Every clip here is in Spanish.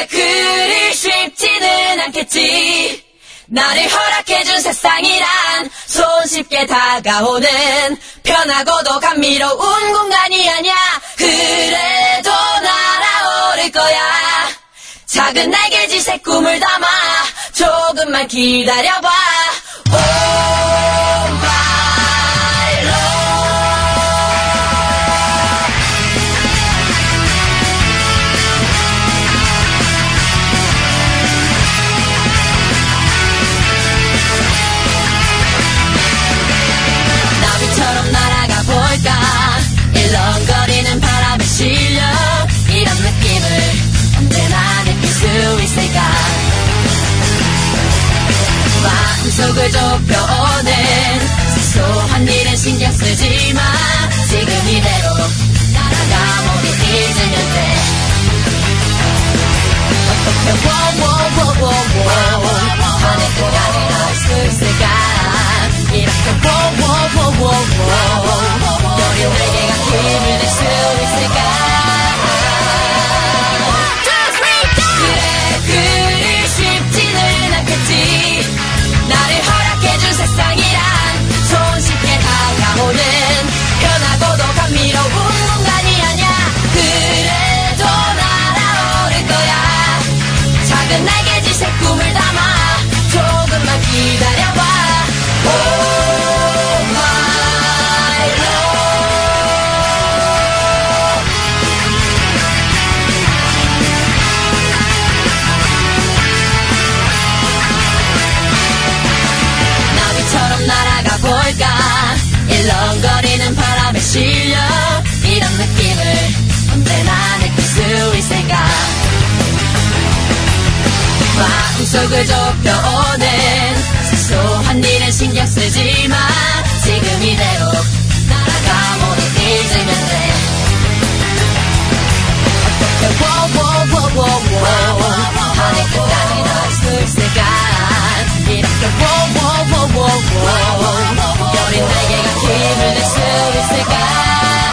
그리 쉽지는 않겠지. 나를 허락해준 세상이란 손쉽게 다가오는 편하고도 감미로운 공간이 아냐. 그래도 날아오를 거야. 작은 날개짓에 꿈을 담아 조금만 기다려봐. Oh my love. 나비처럼 날아가 볼까. 일렁거리는 바람에 실려 이런 느낌을 언제나 느낄 수 있을까. 마음속을 좁혀오는 사소한 일은 신경 쓰지 마. 지금 이대로 날아가 모두 잊으면 돼. 어떻게 하늘까지 닿을 수 있을까. 이렇게 너리 날개가 힘을 낼 수 있을까. 그리 쉽지는 않겠지. 나를 허락해준 세상이란 손쉽게 다가오는 편하고도 감미로운 공간이 아냐. 그래도 날아오를 거야. 작은 날개짓에 꿈을 담아 조금만 기다려봐. Oh my love. 나비처럼 날아가 볼까. 일렁거리는 바람에 실려 이런 느낌을 언제나 느낄 수 있을까. 마음속을 좁혀오는 사소한 일은 신경 쓰지 마. 지금 이대로 날아가 모두 잊으면 돼. 어떻게 하늘 끝까지 닿을 수 있을까. 이렇게 여린 날개가 힘을 낼 수 있을까.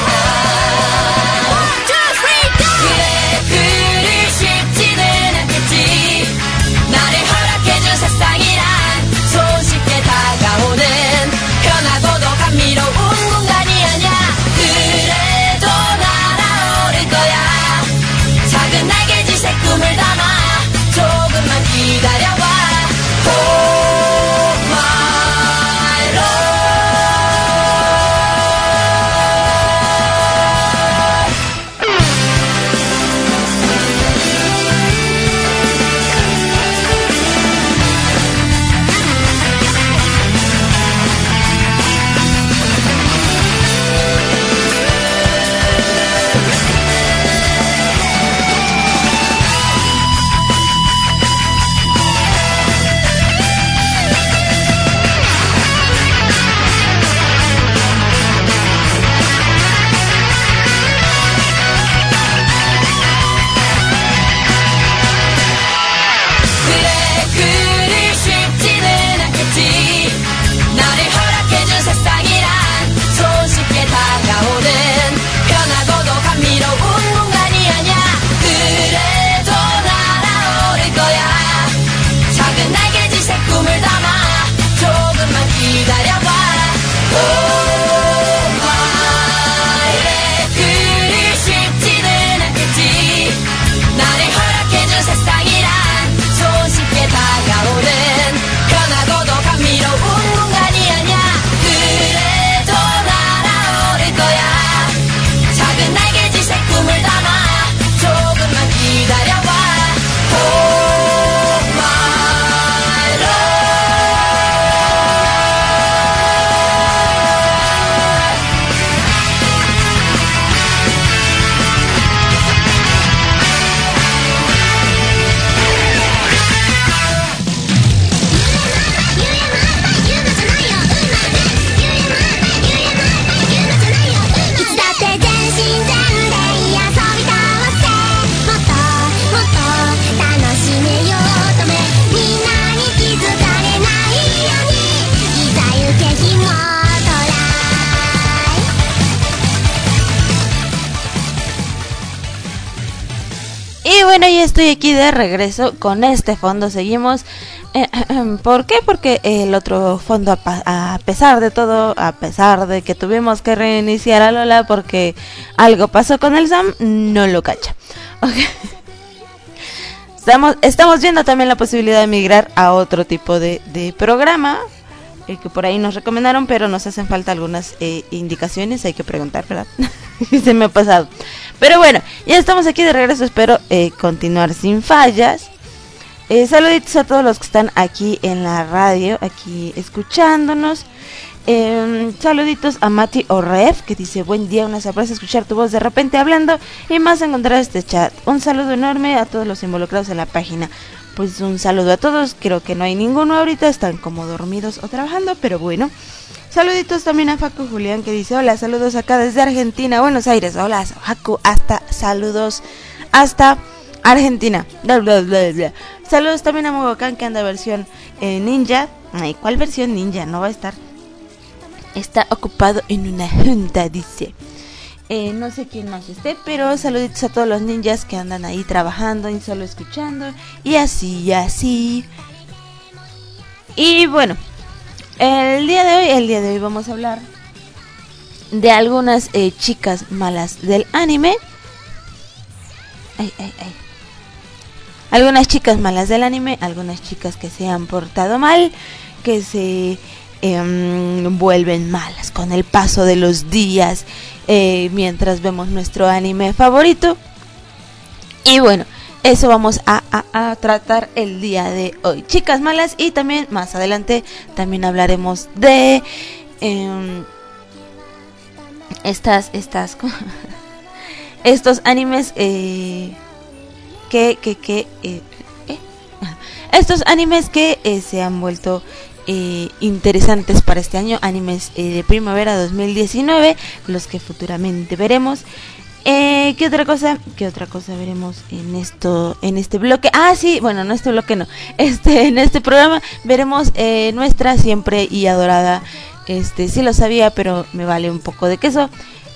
그리 쉽지는 않겠지. 나를 허락해준 세상이란 손쉽게 다가오는 편하고도 감미로운 공간이 아냐. 그래도 날아오를 거야. 작은 날개짓 bueno, ya estoy aquí de regreso con este fondo. Seguimos. ¿Por qué? Porque el otro fondo, a pesar de todo, a pesar de que tuvimos que reiniciar a Lola porque algo pasó con el Sam, no lo cacha. Okay. Estamos viendo también la posibilidad de migrar a otro tipo de programa que por ahí nos recomendaron, pero nos hacen falta algunas indicaciones, hay que preguntar, ¿verdad? Se me ha pasado. Pero bueno, ya estamos aquí de regreso, espero continuar sin fallas. Saluditos a todos los que están aquí en la radio, aquí escuchándonos. Saluditos a Mati Orref, que dice: buen día, una sorpresa escuchar tu voz de repente hablando y más encontrar este chat. Un saludo enorme a todos los involucrados en la página. Pues un saludo a todos, creo que no hay ninguno ahorita, están como dormidos o trabajando, pero bueno. Saluditos también a Facu Julián, que dice: hola, saludos acá desde Argentina, Buenos Aires. Hola Facu, saludos hasta Argentina. Bla, bla, bla, bla. Saludos también a Mogocan, que anda versión ninja. Ay, ¿cuál versión ninja? No va a estar. Está ocupado en una junta, dice. No sé quién más esté, pero saluditos a todos los ninjas que andan ahí trabajando y solo escuchando. Y así. Y bueno, el día de hoy vamos a hablar de algunas chicas malas del anime. Ay. Algunas chicas malas del anime, algunas chicas que se han portado mal, que se vuelven malas con el paso de los días mientras vemos nuestro anime favorito. Y bueno, eso vamos a tratar el día de hoy, chicas malas. Y también más adelante también hablaremos de estos animes estos animes que se han vuelto interesantes para este año, animes de primavera 2019, los que futuramente veremos. ¿Qué otra cosa veremos en este bloque? Ah, sí, bueno, no este bloque, no. En este programa veremos nuestra siempre y adorada, sí lo sabía, pero me vale un poco de queso,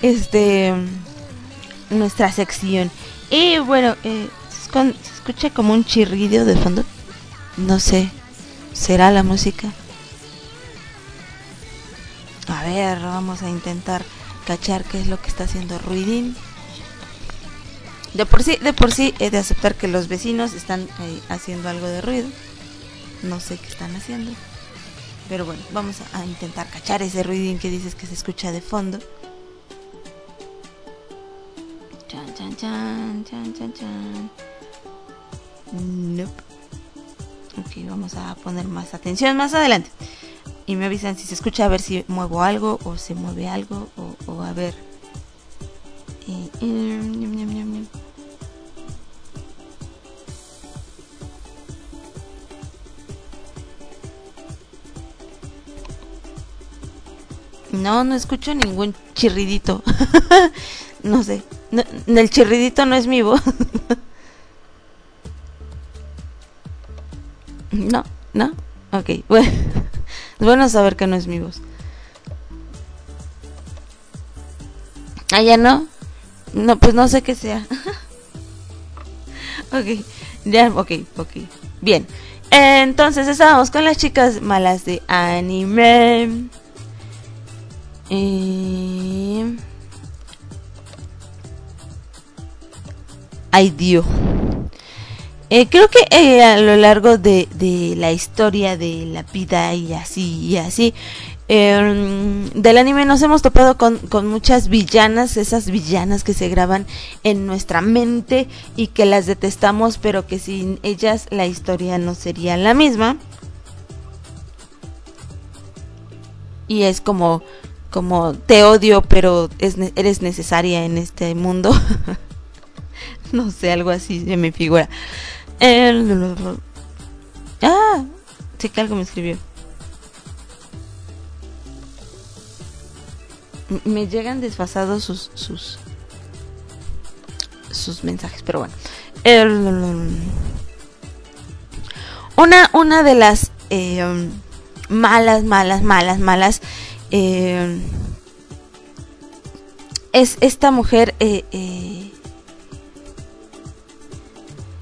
nuestra sección. Y bueno, se escucha como un chirrido de fondo. No sé, ¿será la música? A ver, vamos a intentar cachar qué es lo que está haciendo ruidín. De por sí he de aceptar que los vecinos están haciendo algo de ruido. No sé qué están haciendo, pero bueno, vamos a intentar cachar ese ruidín que dices que se escucha de fondo. Chan. Nope. Ok, vamos a poner más atención más adelante. Y me avisan si se escucha, a ver si muevo algo o se mueve algo o a ver. No escucho ningún chirridito. No sé. No, el chirridito no es mi voz. No. Ok, bueno. Es bueno saber que no es mi voz. Ah, ya no. No, pues no sé qué sea. Ok, ya, ok. Bien. Entonces estábamos con las chicas malas de anime. Ay, Dios. Creo que a lo largo de la historia de la vida y así, del anime nos hemos topado con muchas villanas, esas villanas que se graban en nuestra mente y que las detestamos, pero que sin ellas la historia no sería la misma. Y es como te odio, pero eres necesaria en este mundo. No sé, algo así se me figura. Sí que algo me escribió. Me llegan desfasados sus mensajes, pero bueno. Una de las malas es esta mujer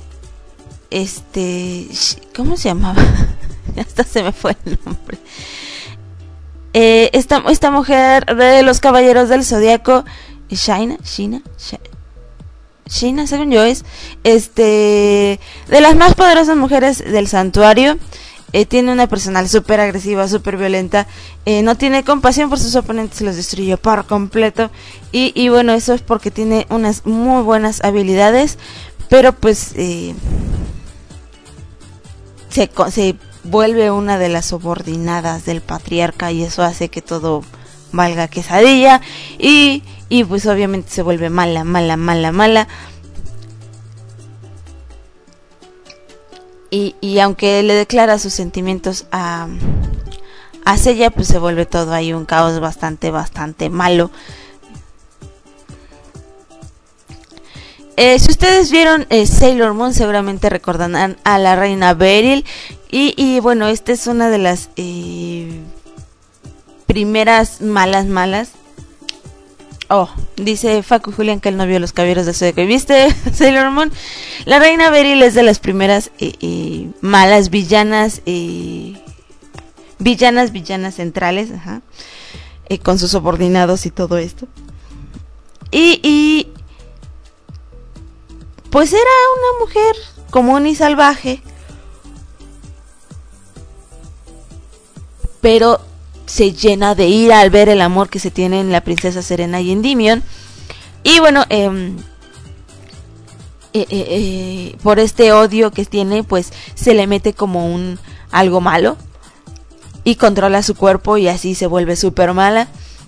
¿cómo se llamaba? Hasta se me fue el nombre. Esta mujer de los Caballeros del Zodiaco, Shina, según yo es, de las más poderosas mujeres del santuario. Tiene una personal súper agresiva, súper violenta, no tiene compasión por sus oponentes, los destruye por completo, y bueno, eso es porque tiene unas muy buenas habilidades, pero pues se vuelve una de las subordinadas del patriarca, y eso hace que todo valga quesadilla, y pues obviamente se vuelve mala. Y aunque le declara sus sentimientos a Seiya, pues se vuelve todo ahí un caos bastante malo. Si ustedes vieron Sailor Moon, seguramente recordarán a la reina Beryl. Y bueno, esta es una de las primeras malas. Oh, dice Facu Julián que él no vio Los Caballeros del Zodiaco. ¿Y viste Sailor Moon? La reina Beryl es de las primeras malas villanas, villanas centrales, ajá, con sus subordinados y todo esto. Y pues era una mujer común y salvaje, pero se llena de ira al ver el amor que se tiene en la princesa Serena y Endymion. Y bueno, por este odio que tiene, pues se le mete como algo malo y controla su cuerpo, y así se vuelve súper mala.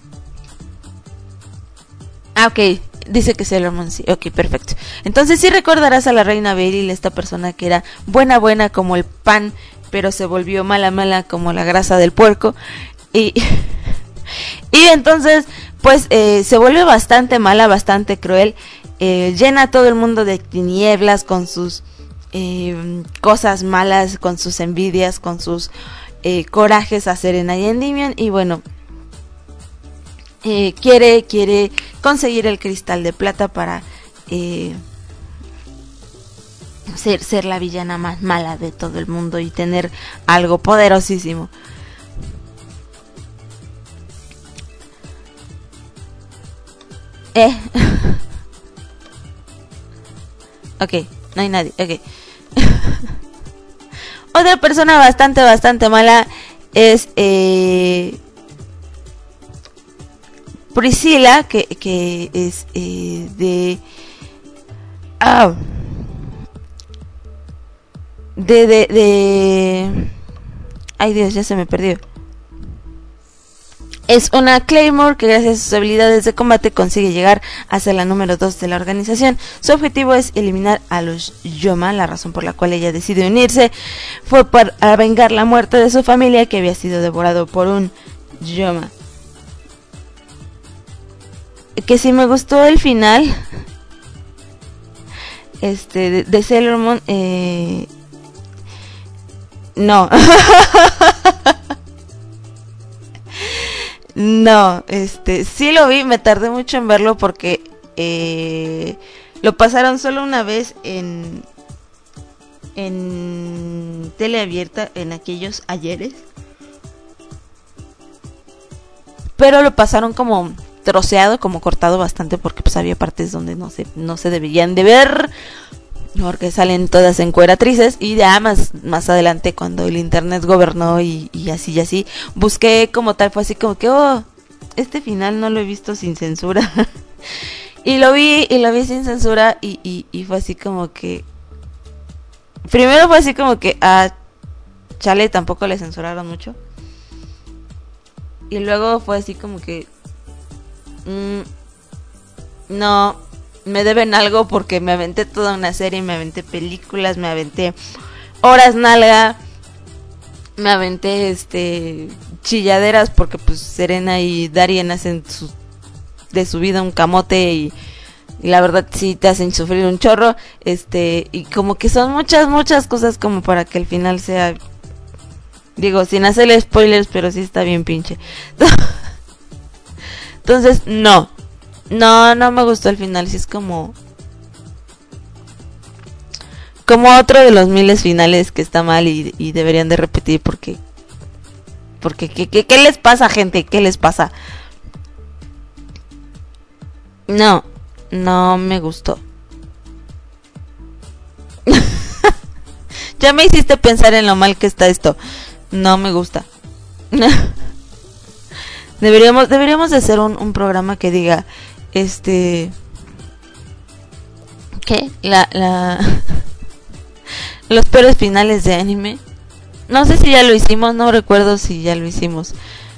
Ok, dice que Sailor Moon, sí, ok, perfecto. Entonces sí recordarás a la reina Beryl, esta persona que era buena como el pan, pero se volvió mala como la grasa del puerco. Y entonces pues se vuelve bastante mala, bastante cruel, llena a todo el mundo de tinieblas con sus cosas malas, con sus envidias, con sus corajes a Serena y Endymion. Y bueno, quiere conseguir el cristal de plata para ser la villana más mala de todo el mundo y tener algo poderosísimo. Ok, no hay nadie, ok. Otra persona bastante mala es Priscilla, que es de ay Dios, ya se me perdió. Es una Claymore que gracias a sus habilidades de combate consigue llegar a ser la número 2 de la organización. Su objetivo es eliminar a los Yoma. La razón por la cual ella decide unirse fue para vengar la muerte de su familia, que había sido devorado por un Yoma. Que si me gustó el final de Sailor Moon, no. No, sí lo vi, me tardé mucho en verlo porque lo pasaron solo una vez en tele abierta en aquellos ayeres. Pero lo pasaron como troceado, como cortado bastante, porque pues había partes donde no se deberían de ver, porque salen todas encueratrices. Y ya más adelante, cuando el internet gobernó y así busqué como tal, fue así como que este final no lo he visto sin censura. y lo vi sin censura, y fue así como que primero fue así como que chale, tampoco le censuraron mucho, y luego fue así como que no, me deben algo, porque me aventé toda una serie, me aventé películas, me aventé horas nalga, me aventé chilladeras, porque pues Serena y Darien hacen de su vida un camote, y la verdad sí te hacen sufrir un chorro, y como que son muchas cosas como para que el final sea, digo, sin hacerle spoilers, pero sí está bien pinche. Entonces no me gustó el final, sí es como como otro de los miles finales que está mal y deberían de repetir porque ¿qué les pasa, gente? ¿Qué les pasa? No me gustó. Ya me hiciste pensar en lo mal que está esto. No me gusta. Deberíamos de hacer un programa que diga, ¿qué? Los peores finales de anime. No sé si ya lo hicimos, no recuerdo si ya lo hicimos.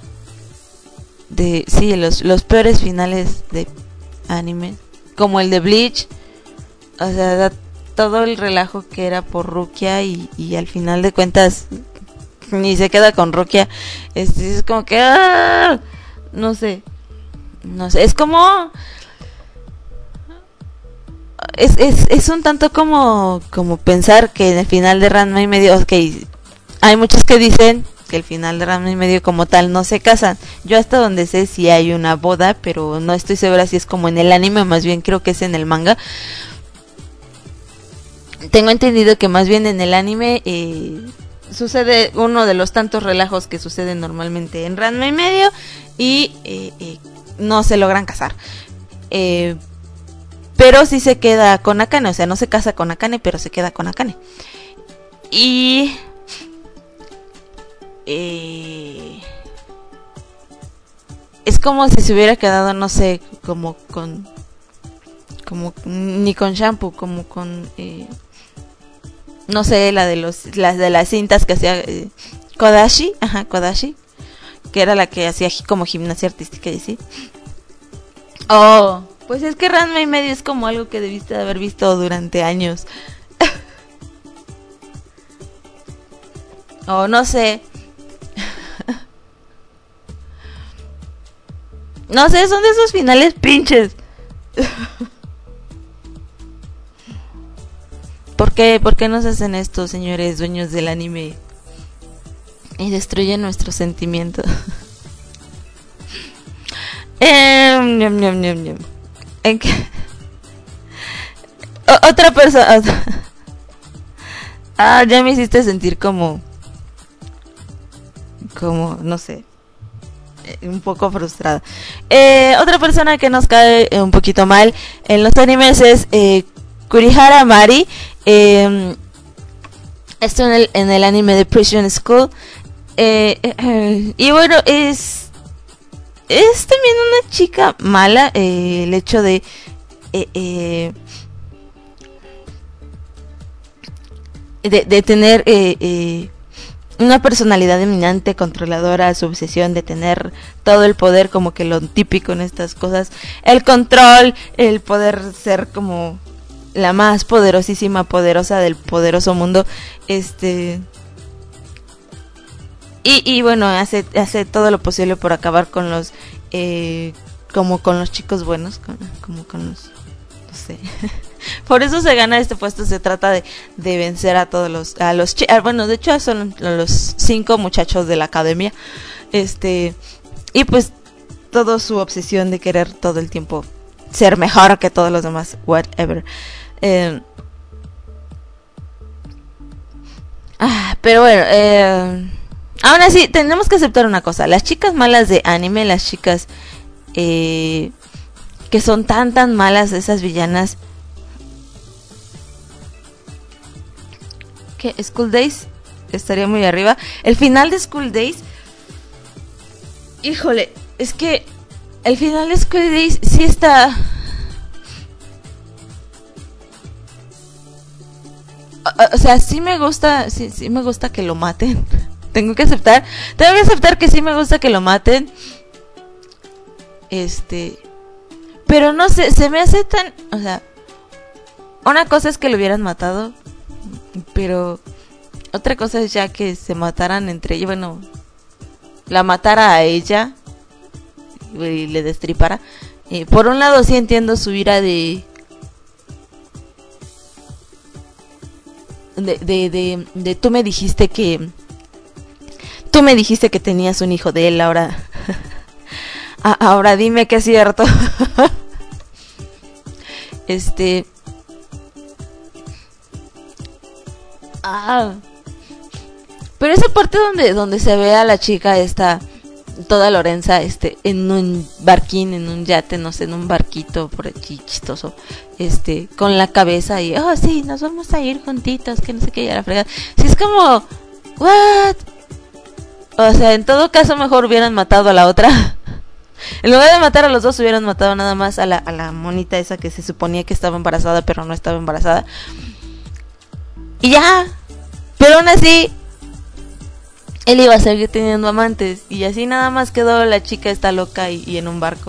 Sí, los peores finales de anime, como el de Bleach. O sea, todo el relajo que era por Rukia y al final de cuentas ni se queda con Rukia. Es como que no sé, es como es un tanto como pensar que en el final de Ranma y medio, okay, hay muchos que dicen que el final de Ranma y medio como tal no se casan. Yo hasta donde sé si hay una boda, pero no estoy segura si es como en el anime, más bien creo que es en el manga. Tengo entendido que más bien en el anime sucede uno de los tantos relajos que suceden normalmente en Ranma y medio y no se logran casar. Pero sí se queda con Akane, o sea, no se casa con Akane, pero se queda con Akane. Y es como si se hubiera quedado, no sé, como ni con Shampoo, como con no sé, las de las cintas que hacía Kodashi, Kodashi, que era la que hacía como gimnasia artística y sí. Pues es que Ranma y medio es como algo que debiste de haber visto durante años. No sé. No sé, son de esos finales pinches. ¿Por qué nos hacen esto, señores dueños del anime? Y destruyen nuestros sentimientos. ¿En qué? Otra persona. Ya me hiciste sentir como no sé, un poco frustrada. Otra persona que nos cae un poquito mal en los animes es Kurihara Mari. Esto en el anime de Prison School. Y bueno, es también una chica mala. El hecho de tener una personalidad dominante, controladora, su obsesión de tener todo el poder, como que lo típico en estas cosas, el control, el poder ser como la más poderosa del poderoso mundo, y bueno, hace todo lo posible por acabar con los como con los chicos buenos, como con los, no sé. Por eso se gana este puesto. Se trata de vencer a todos los bueno, de hecho son los 5 muchachos de la academia, y pues toda su obsesión de querer todo el tiempo ser mejor que todos los demás, whatever. Pero bueno, aún así tenemos que aceptar una cosa: las chicas malas de anime, las chicas que son tan malas, esas villanas. Que School Days estaría muy arriba. El final de School Days, híjole, es que el final de School Days sí está, o sea, sí me gusta que lo maten. Tengo que aceptar que sí me gusta que lo maten. Pero no sé, se me hace tan, o sea, una cosa es que lo hubieran matado, pero otra cosa es ya que se mataran entre ellos. Bueno, la matara a ella y le destripara. Por un lado sí entiendo su ira de tú me dijiste que tenías un hijo de él, ahora dime que es cierto. Pero esa parte donde se ve a la chica esta, toda Lorenza, en un barquín, en un yate, no sé, en un barquito por aquí chistoso, con la cabeza y, oh sí, nos vamos a ir juntitos, que no sé qué, ya la fregada. Sí, es como, what? O sea, en todo caso mejor hubieran matado a la otra. En lugar de matar a los dos, hubieran matado nada más a la monita esa que se suponía que estaba embarazada, pero no estaba embarazada. Y ya. Pero aún así, él iba a seguir teniendo amantes. Y así nada más quedó la chica esta loca y en un barco.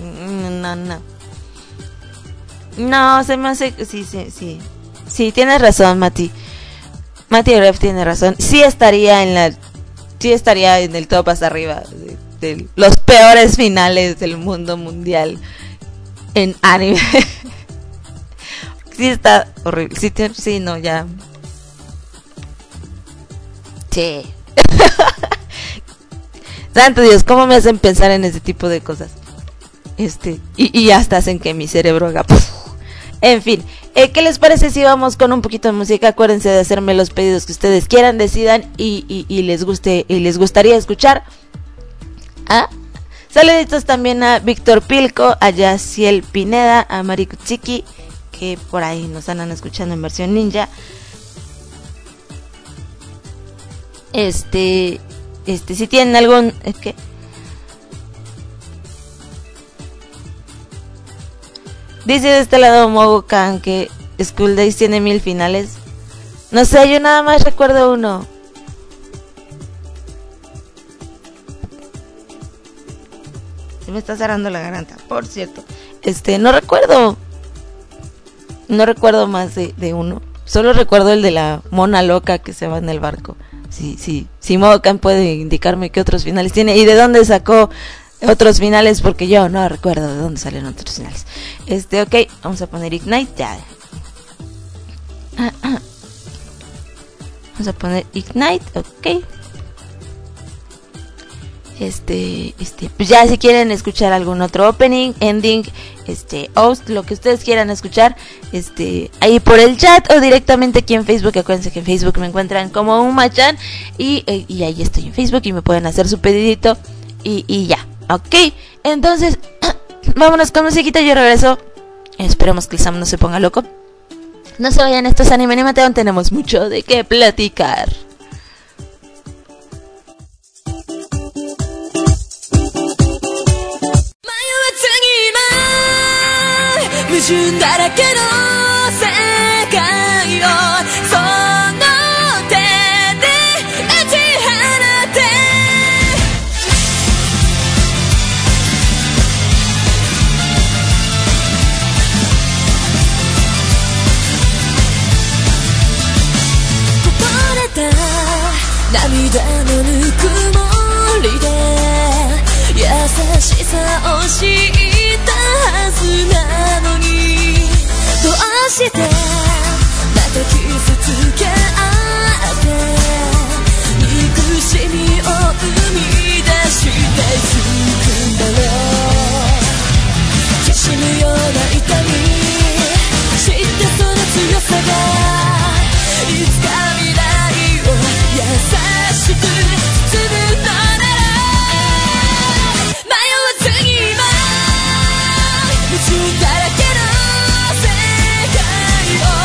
No, se me hace... Sí, tienes razón, Mati Ref tiene razón. Sí estaría en el top hasta arriba de los peores finales del mundo mundial en anime. Sí está horrible. Sí, no, ya. Sí. Santo Dios, ¿cómo me hacen pensar en ese tipo de cosas? Y hasta hacen que mi cerebro haga... En fin, ¿qué les parece si vamos con un poquito de música? Acuérdense de hacerme los pedidos que ustedes quieran, decidan y les guste y les gustaría escuchar. Saluditos también a Víctor Pilco, a Yaciel Pineda, a Marikuchiki, que por ahí nos andan escuchando en versión ninja. Si tienen algún... ¿qué? Dice de este lado Mogokan que School Days tiene 1000 finales. No sé, yo nada más recuerdo uno. Se me está cerrando la garganta, por cierto. No recuerdo más de uno. Solo recuerdo el de la mona loca que se va en el barco. Sí. Si Mogokan puede indicarme qué otros finales tiene y de dónde sacó otros finales, porque yo no recuerdo de dónde salieron otros finales. Ok, vamos a poner Ignite ya. Vamos a poner Ignite, ok. Pues ya si quieren escuchar algún otro opening, ending, host, lo que ustedes quieran escuchar, ahí por el chat o directamente aquí en Facebook. Acuérdense que en Facebook me encuentran como Uma-chan y ahí estoy en Facebook y me pueden hacer su pedidito y ya, ok. Entonces, vámonos con musiquita, yo regreso. Esperemos que el Sam no se ponga loco. No se vayan, estos Anime Animateon, tenemos mucho de qué platicar. 矛盾だらけの世界をその手で打ち放てこぼれた涙のぬくもりで優しさを知ったはずなのにどうしてまた傷つけ合って憎しみを生み出していくんだろうきしむような痛み知ってその強さがいつか未来を優しく包むのなら迷わずに今夢中だらけの世界を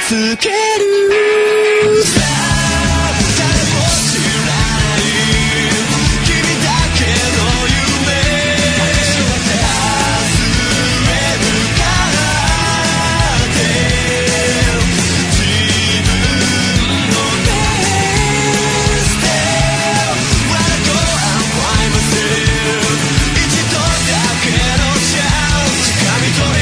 つけるさあ誰も知らない君だけの夢外れるからって自分のペースで Wanna go and find myself 一度だけのチャンス掴み取れ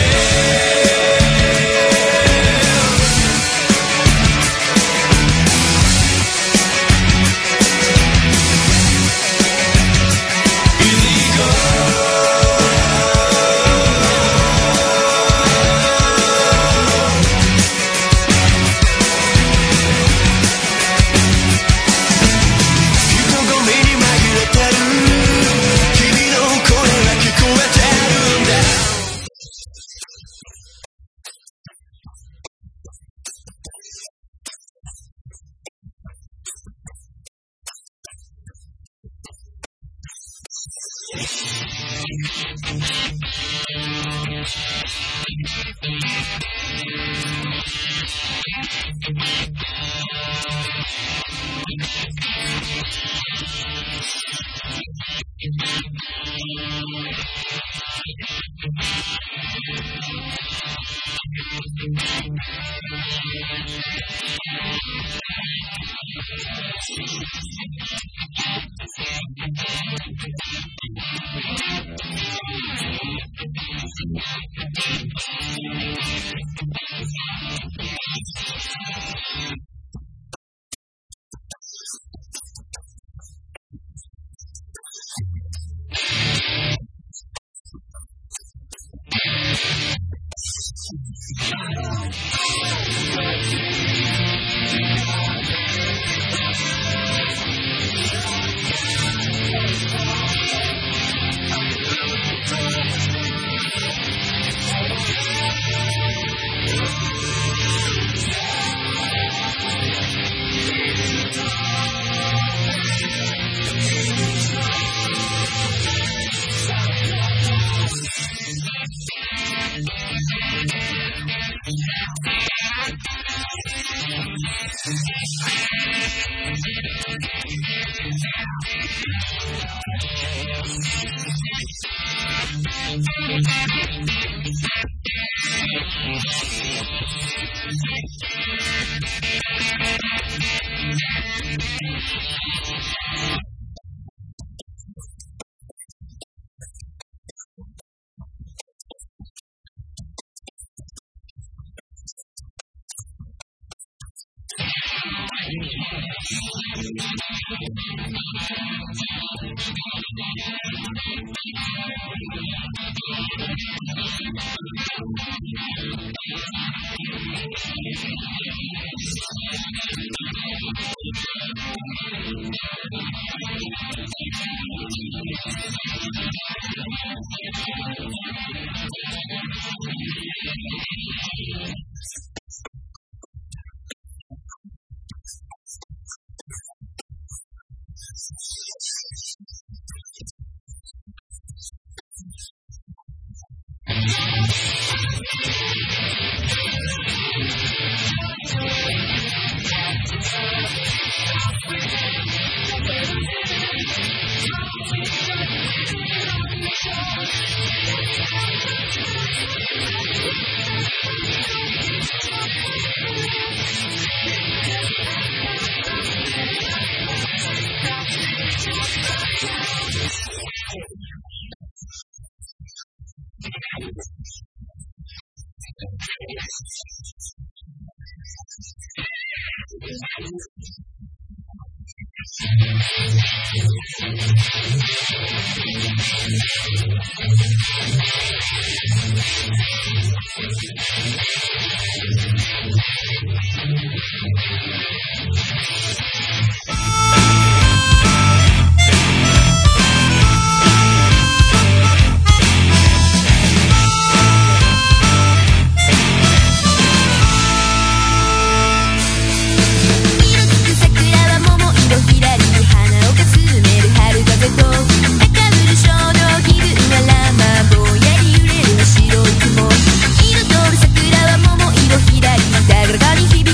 色とる桜は桃色ひらりだからかに響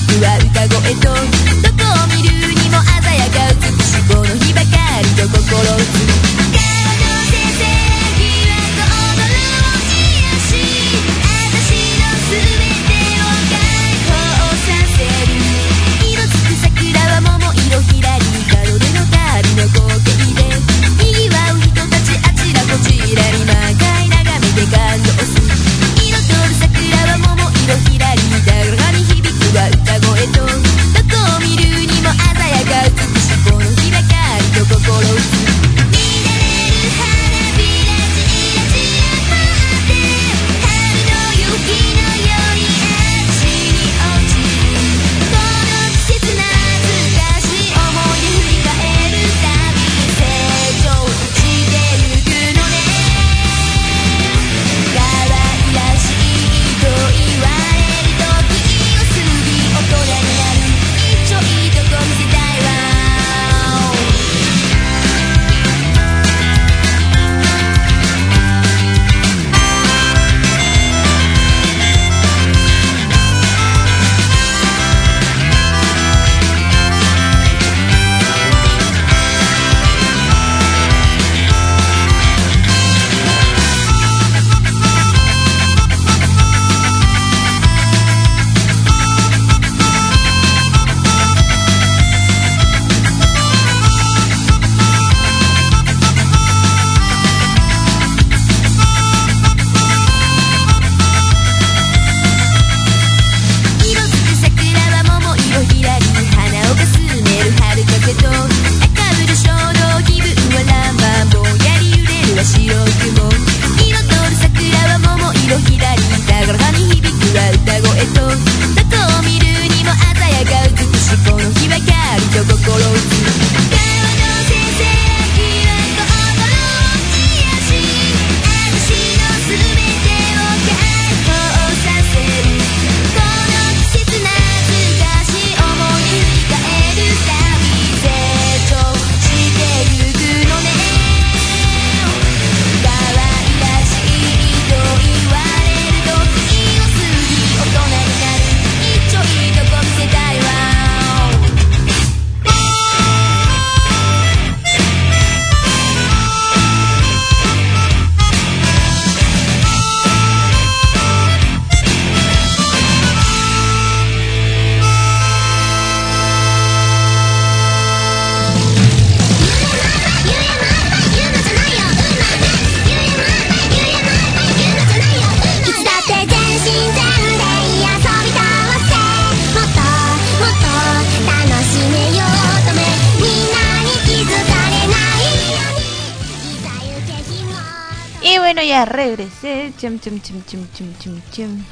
Bueno, ya regresé. Chum, chum, chum, chum, chum, chum, chum.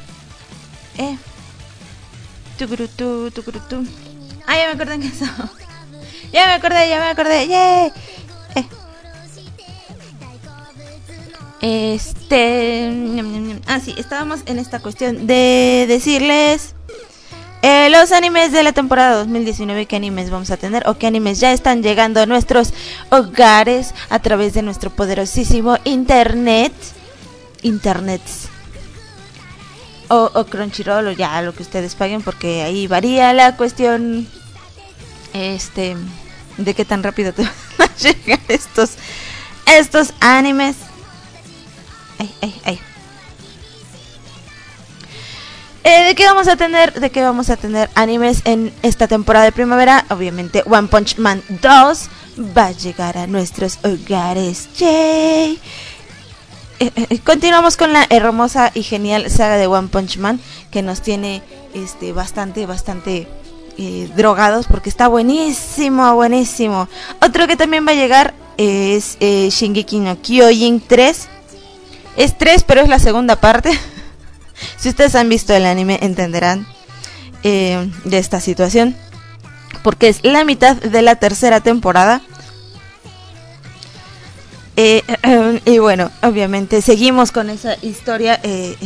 Tucurutu, tucurutu. Ah, ya me acordé en eso. Ya me acordé. ¡Yay! Sí, estábamos en esta cuestión de decirles los animes de la temporada 2019, qué animes vamos a tener o qué animes ya están llegando a nuestros hogares a través de nuestro poderosísimo internet o Crunchyroll, o ya lo que ustedes paguen, porque ahí varía la cuestión de qué tan rápido te van a llegar estos animes. Ay. ¿De qué vamos a tener animes en esta temporada de primavera? Obviamente One Punch Man 2 va a llegar a nuestros hogares. ¡Yay! Continuamos con la hermosa y genial saga de One Punch Man, que nos tiene bastante drogados, porque está buenísimo. Otro que también va a llegar es Shingeki no Kyojin 3. Es 3, pero es la segunda parte. Si ustedes han visto el anime entenderán de esta situación, porque es la mitad de la tercera temporada. Y bueno, obviamente seguimos con esa historia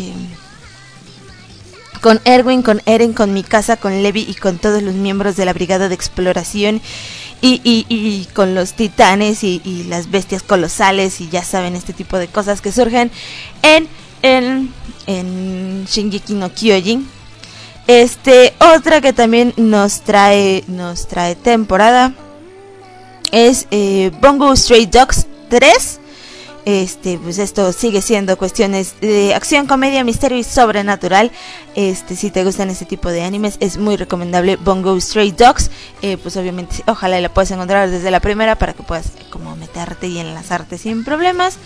con Erwin, con Eren, con Mikasa, con Levi y con todos los miembros de la brigada de exploración y con los titanes y las bestias colosales, y ya saben, este tipo de cosas que surgen en Shingeki no Kyojin. Otra que también nos trae temporada es Bungo Stray Dogs 3. Pues esto sigue siendo cuestiones de acción, comedia, misterio y sobrenatural. Si te gustan este tipo de animes, es muy recomendable Bungo Stray Dogs. Pues obviamente ojalá la puedas encontrar desde la primera para que puedas como meterte y enlazarte sin problemas.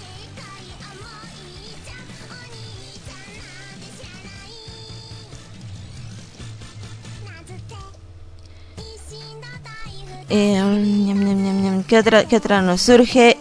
¿Qué otra nos surge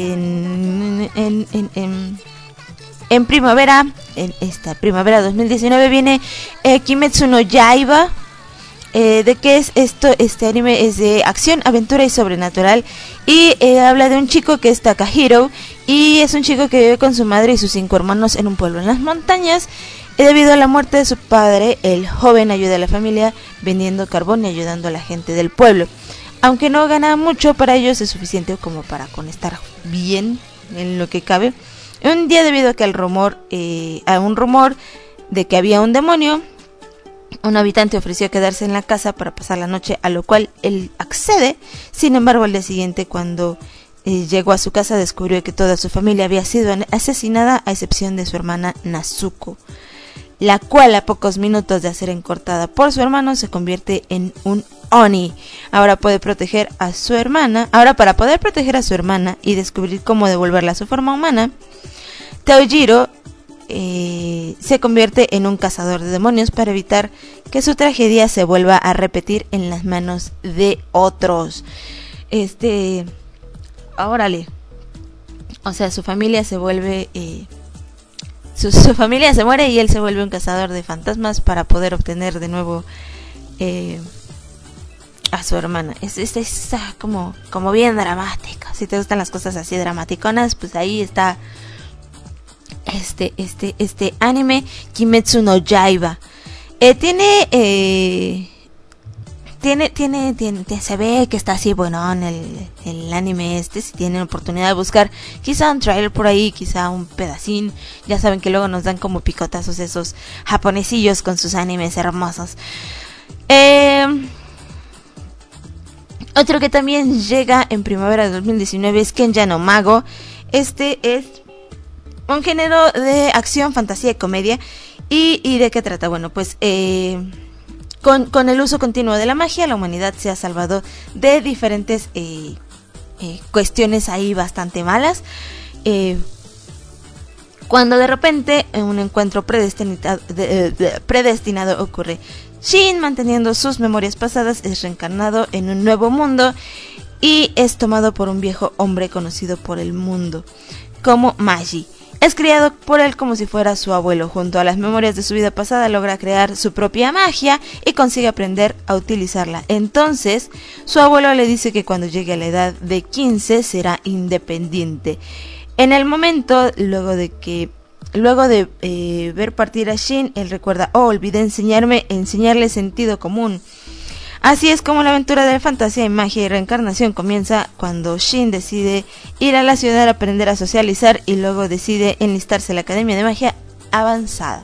en primavera? En esta primavera 2019 viene Kimetsu no Yaiba. ¿De qué es esto? Este anime es de acción, aventura y sobrenatural, y habla de un chico que es Takahiro, y es un chico que vive con su madre y sus 5 hermanos en un pueblo en las montañas. Y debido a la muerte de su padre, el joven ayuda a la familia vendiendo carbón y ayudando a la gente del pueblo. Aunque no gana mucho, para ellos es suficiente como para con estar bien en lo que cabe. Un día, debido a que a un rumor de que había un demonio, un habitante ofreció quedarse en la casa para pasar la noche, a lo cual él accede. Sin embargo, al día siguiente, cuando llegó a su casa, descubrió que toda su familia había sido asesinada, a excepción de su hermana Nazuko, la cual, a pocos minutos de ser encortada por su hermano, se convierte en un Oni. Ahora para poder proteger a su hermana y descubrir cómo devolverla a su forma humana, Taojiro se convierte en un cazador de demonios para evitar que su tragedia se vuelva a repetir en las manos de otros. Órale. O sea, su familia se vuelve su familia se muere y él se vuelve un cazador de fantasmas para poder obtener de nuevo a su hermana. Es como bien dramático. Si te gustan las cosas así dramaticonas, pues ahí está este anime Kimetsu no Yaiba. Tiene se ve que está así bueno en el anime. Si tienen oportunidad de buscar quizá un trailer por ahí, quizá un pedacín, ya saben que luego nos dan como picotazos esos japonesillos con sus animes hermosos. Otro que también llega en primavera de 2019 es Kenya no Mago. Este es un género de acción, fantasía y comedia. ¿Y de qué trata? Bueno, pues con el uso continuo de la magia, la humanidad se ha salvado de diferentes cuestiones ahí bastante malas. Cuando de repente un encuentro predestinado ocurre, Shin, manteniendo sus memorias pasadas, es reencarnado en un nuevo mundo y es tomado por un viejo hombre conocido por el mundo como Magi. Es criado por él como si fuera su abuelo. Junto a las memorias de su vida pasada logra crear su propia magia y consigue aprender a utilizarla. Entonces, su abuelo le dice que cuando llegue a la edad de 15 será independiente. En el momento, luego de ver partir a Shin, él recuerda: olvidé enseñarle sentido común. Así es como la aventura de fantasía y magia y reencarnación comienza cuando Shin decide ir a la ciudad a aprender a socializar y luego decide enlistarse en la Academia de Magia Avanzada.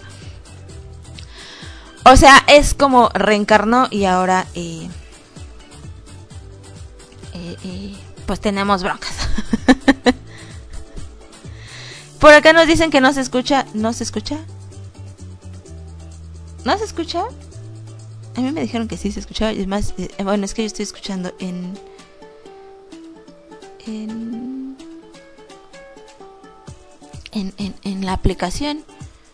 O sea, es como reencarnó y ahora pues tenemos broncas. Por acá nos dicen que no se escucha. ¿No se escucha? ¿No se escucha? A mí me dijeron que sí se escuchaba. Es más, bueno, es que yo estoy escuchando en la aplicación.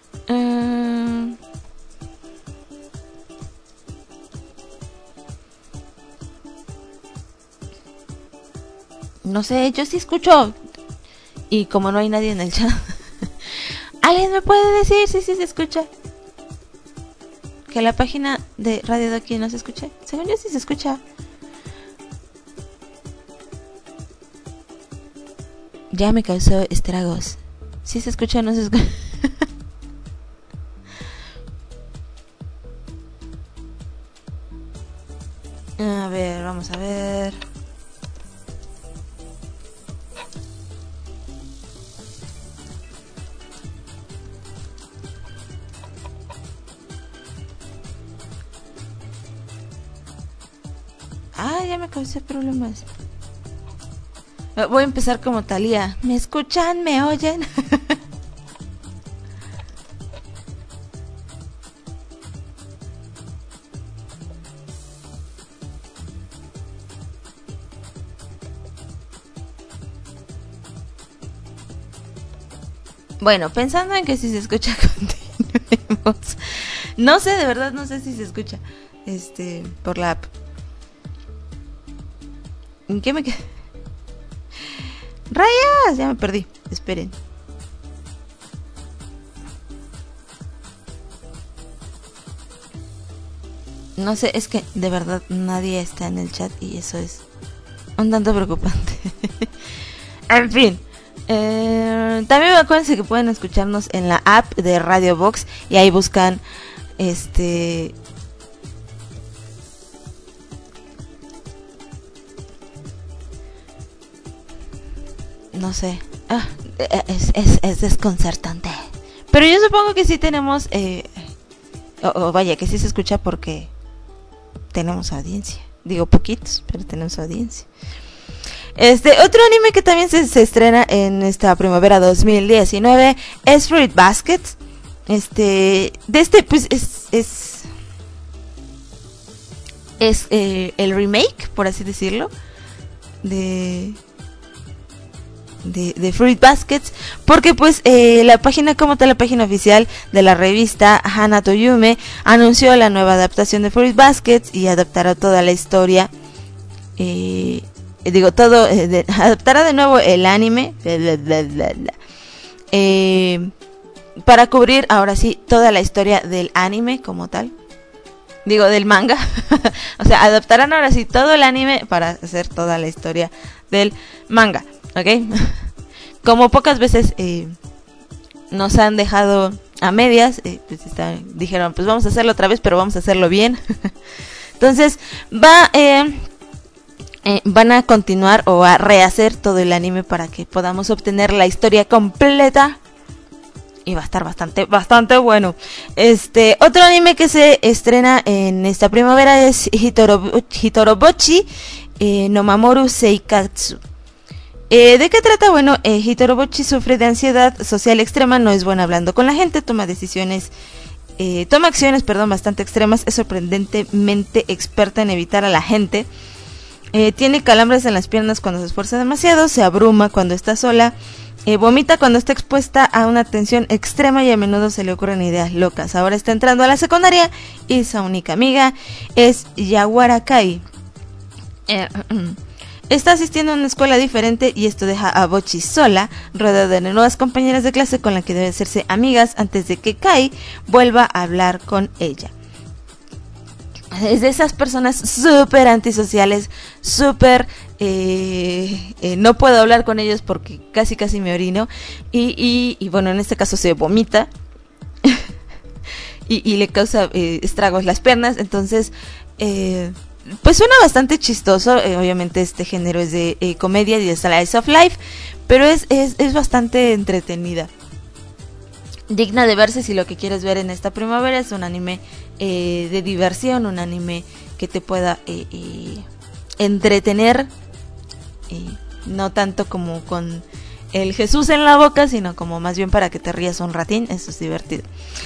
No sé, yo sí escucho. Y como no hay nadie en el chat, ¿alguien me puede decir si sí se escucha? Que la página de Radio Doki no se escucha. Según yo sí se escucha. Ya me causó estragos. ¿Sí se escucha o no se escucha? A ver, vamos a ver. Ya me causé problemas. Voy a empezar como Thalía. ¿Me escuchan? ¿Me oyen? Bueno, pensando en que si se escucha, continuemos. No sé, de verdad no sé si se escucha por la app. ¿En qué me quedé? ¡Rayas! Ya me perdí. Esperen. No sé, es que de verdad nadie está en el chat y eso es un tanto preocupante. En fin. También acuérdense que pueden escucharnos en la app de Radio Box y ahí buscan no sé, es desconcertante. Pero yo supongo que sí tenemos vaya, que sí se escucha porque tenemos audiencia. Digo poquitos, pero tenemos audiencia. Otro anime que también se estrena en esta primavera 2019 es Fruit Basket. Pues es el remake, por así decirlo, de Fruit Baskets, porque pues la página como tal, la página oficial de la revista Hana to Yume anunció la nueva adaptación de Fruit Baskets y adaptará toda la historia, adaptará de nuevo el anime para cubrir ahora sí toda la historia del anime como tal, del manga. O sea, adaptarán ahora sí todo el anime para hacer toda la historia del manga. ¿Ok? Como pocas veces nos han dejado a medias, dijeron, pues vamos a hacerlo otra vez, pero vamos a hacerlo bien. Entonces van a continuar o a rehacer todo el anime para que podamos obtener la historia completa. Y va a estar bastante bueno. Otro anime que se estrena en esta primavera es Hitorobochi no Mamoru Seikatsu. ¿De qué trata? Bueno, Hitorobochi sufre de ansiedad social extrema, no es buena hablando con la gente, toma acciones bastante extremas, es sorprendentemente experta en evitar a la gente, tiene calambres en las piernas cuando se esfuerza demasiado, se abruma cuando está sola, vomita cuando está expuesta a una tensión extrema y a menudo se le ocurren ideas locas. Ahora está entrando a la secundaria y su única amiga es Yawara Kai. Está asistiendo a una escuela diferente y esto deja a Bocchi sola, rodeada de nuevas compañeras de clase con las que debe hacerse amigas antes de que Kai vuelva a hablar con ella. Es de esas personas súper antisociales, súper... no puedo hablar con ellos porque casi me orino. Y bueno, en este caso se vomita y le causa estragos las piernas. Entonces... pues suena bastante chistoso, obviamente este género es de comedia y de slice of life, pero es bastante entretenida. Digna de verse si lo que quieres ver en esta primavera es un anime de diversión, un anime que te pueda entretener, no tanto como con el Jesús en la boca, sino como más bien para que te rías un ratín, eso es divertido.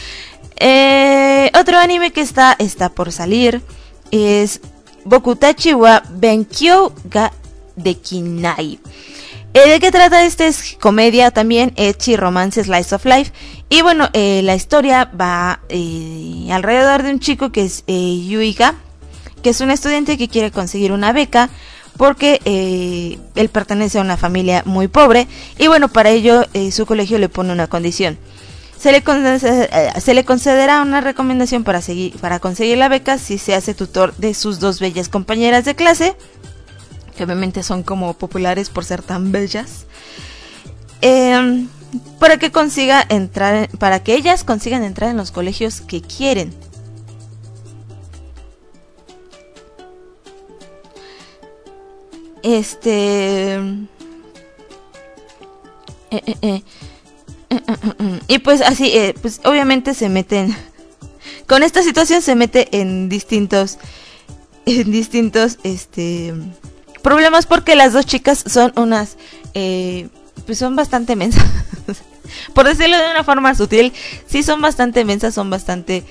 Otro anime que está por salir es Bokutachi wa Benkyou ga Dekinai. ¿De qué trata? Este es comedia también, ecchi, romance, slice of life. Y bueno, la historia va alrededor de un chico que es Yuiga, que es un estudiante que quiere conseguir una beca porque él pertenece a una familia muy pobre. Y bueno, para ello su colegio le pone una condición. Se le concederá una recomendación para conseguir la beca si se hace tutor de sus dos bellas compañeras de clase, que obviamente son como populares por ser tan bellas, para que ellas consigan entrar en los colegios que quieren. Y pues así, pues obviamente se meten con esta situación, se mete en distintos problemas, porque las dos chicas son unas pues son bastante mensas. Por decirlo de una forma sutil, sí son bastante mensas, son bastante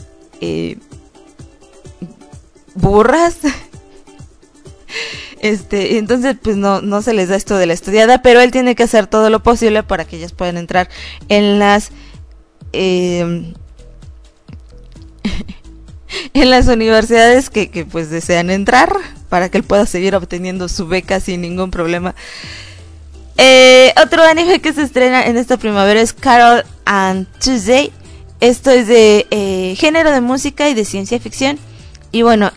burras. Entonces pues no se les da esto de la estudiada, pero él tiene que hacer todo lo posible para que ellas puedan entrar en las en las universidades que pues desean entrar, para que él pueda seguir obteniendo su beca sin ningún problema. Otro anime que se estrena en esta primavera es Carol and Tuesday. Esto es de género de música y de ciencia ficción. Y bueno,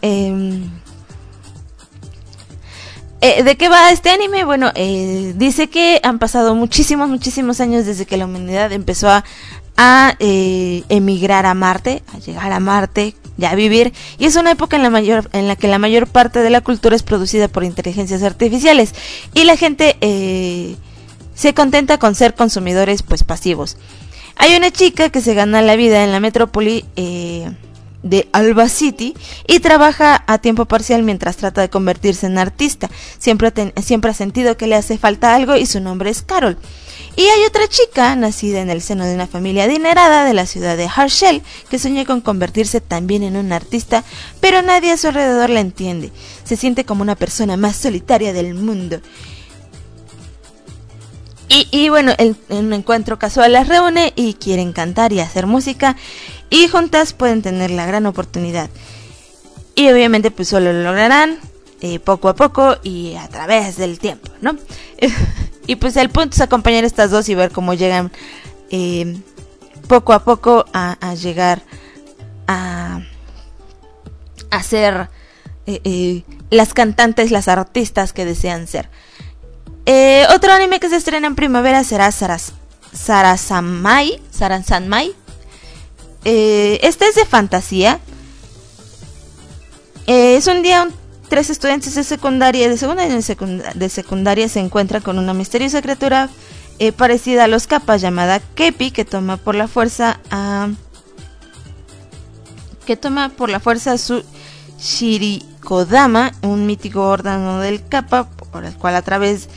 ¿de qué va este anime? Bueno, dice que han pasado muchísimos años desde que la humanidad empezó a emigrar a Marte, a llegar a Marte, ya a vivir, y es una época en la que la mayor parte de la cultura es producida por inteligencias artificiales y la gente se contenta con ser consumidores pues pasivos. Hay una chica que se gana la vida en la metrópoli de Alba City y trabaja a tiempo parcial mientras trata de convertirse en artista. Siempre ha sentido que le hace falta algo y su nombre es Carol. Y hay otra chica nacida en el seno de una familia adinerada de la ciudad de Herschel que sueña con convertirse también en un artista, pero nadie a su alrededor la entiende. Se siente como una persona más solitaria del mundo. Y bueno, en un encuentro casual las reúne y quieren cantar y hacer música, y juntas pueden tener la gran oportunidad. Y obviamente pues solo lo lograrán poco a poco y a través del tiempo, ¿no? Y pues el punto es acompañar a estas dos y ver cómo llegan poco a poco a llegar a ser las cantantes, las artistas que desean ser. Otro anime que se estrena en primavera será Sarasanmai. Este es de fantasía. Es un día tres estudiantes de secundaria, de segundo año de secundaria, se encuentran con una misteriosa criatura parecida a los Kappa llamada Kepi, que toma por la fuerza su Shirikodama, un mítico órgano del Kappa, por el cual a través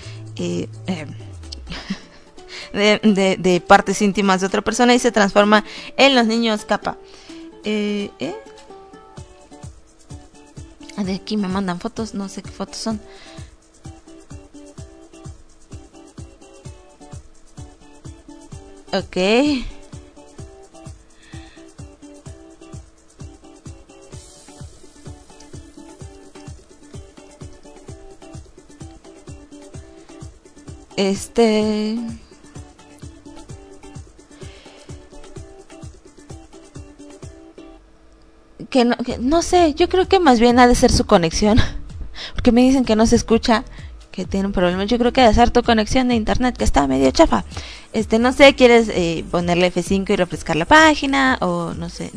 de partes íntimas de otra persona y se transforma en los niños Kappa. De aquí me mandan fotos, no sé qué fotos son. Ok. Que no sé, yo creo que más bien ha de ser su conexión, porque me dicen que no se escucha, que tiene un problema. Yo creo que ha de ser tu conexión de internet, que está medio chafa. No sé, ¿quieres ponerle F5 y refrescar la página? O no sé.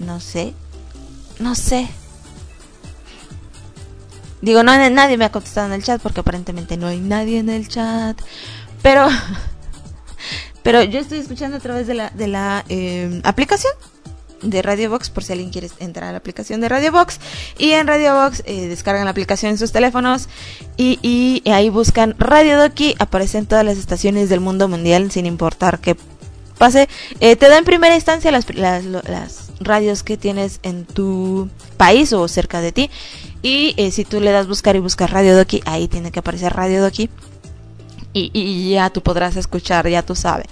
Digo, nadie me ha contestado en el chat, porque aparentemente no hay nadie en el chat. Pero yo estoy escuchando a través de la aplicación de Radio Box, por si alguien quiere entrar a la aplicación de Radio Box. Y en Radio Box descargan la aplicación en sus teléfonos y ahí buscan Radio Doki. Aparecen todas las estaciones del mundo mundial, sin importar qué pase. Te da en primera instancia las radios que tienes en tu país o cerca de ti. Y si tú le das buscar y buscas Radio Doki, ahí tiene que aparecer Radio Doki. Y ya tú podrás escuchar, ya tú sabes.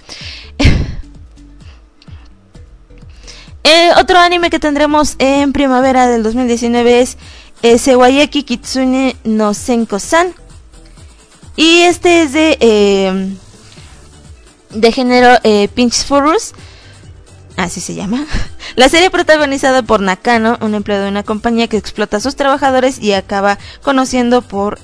Otro anime que tendremos en primavera del 2019 es Sewayeki Kitsune no Senko-san. Y este es de género Pinch Furus, así se llama. La serie protagonizada por Nakano, un empleado de una compañía que explota a sus trabajadores y acaba conociendo por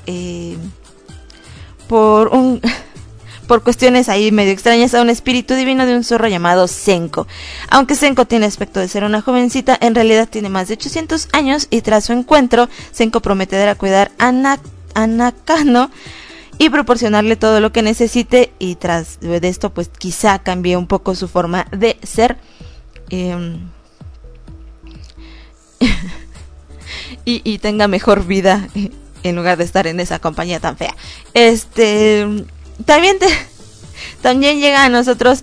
cuestiones ahí medio extrañas a un espíritu divino de un zorro llamado Senko. Aunque Senko tiene aspecto de ser una jovencita, en realidad tiene más de 800 años y tras su encuentro, Senko promete dar a cuidar a Nakano y proporcionarle todo lo que necesite, y tras de esto pues quizá cambie un poco su forma de ser. Y tenga mejor vida en lugar de estar en esa compañía tan fea. También llega a nosotros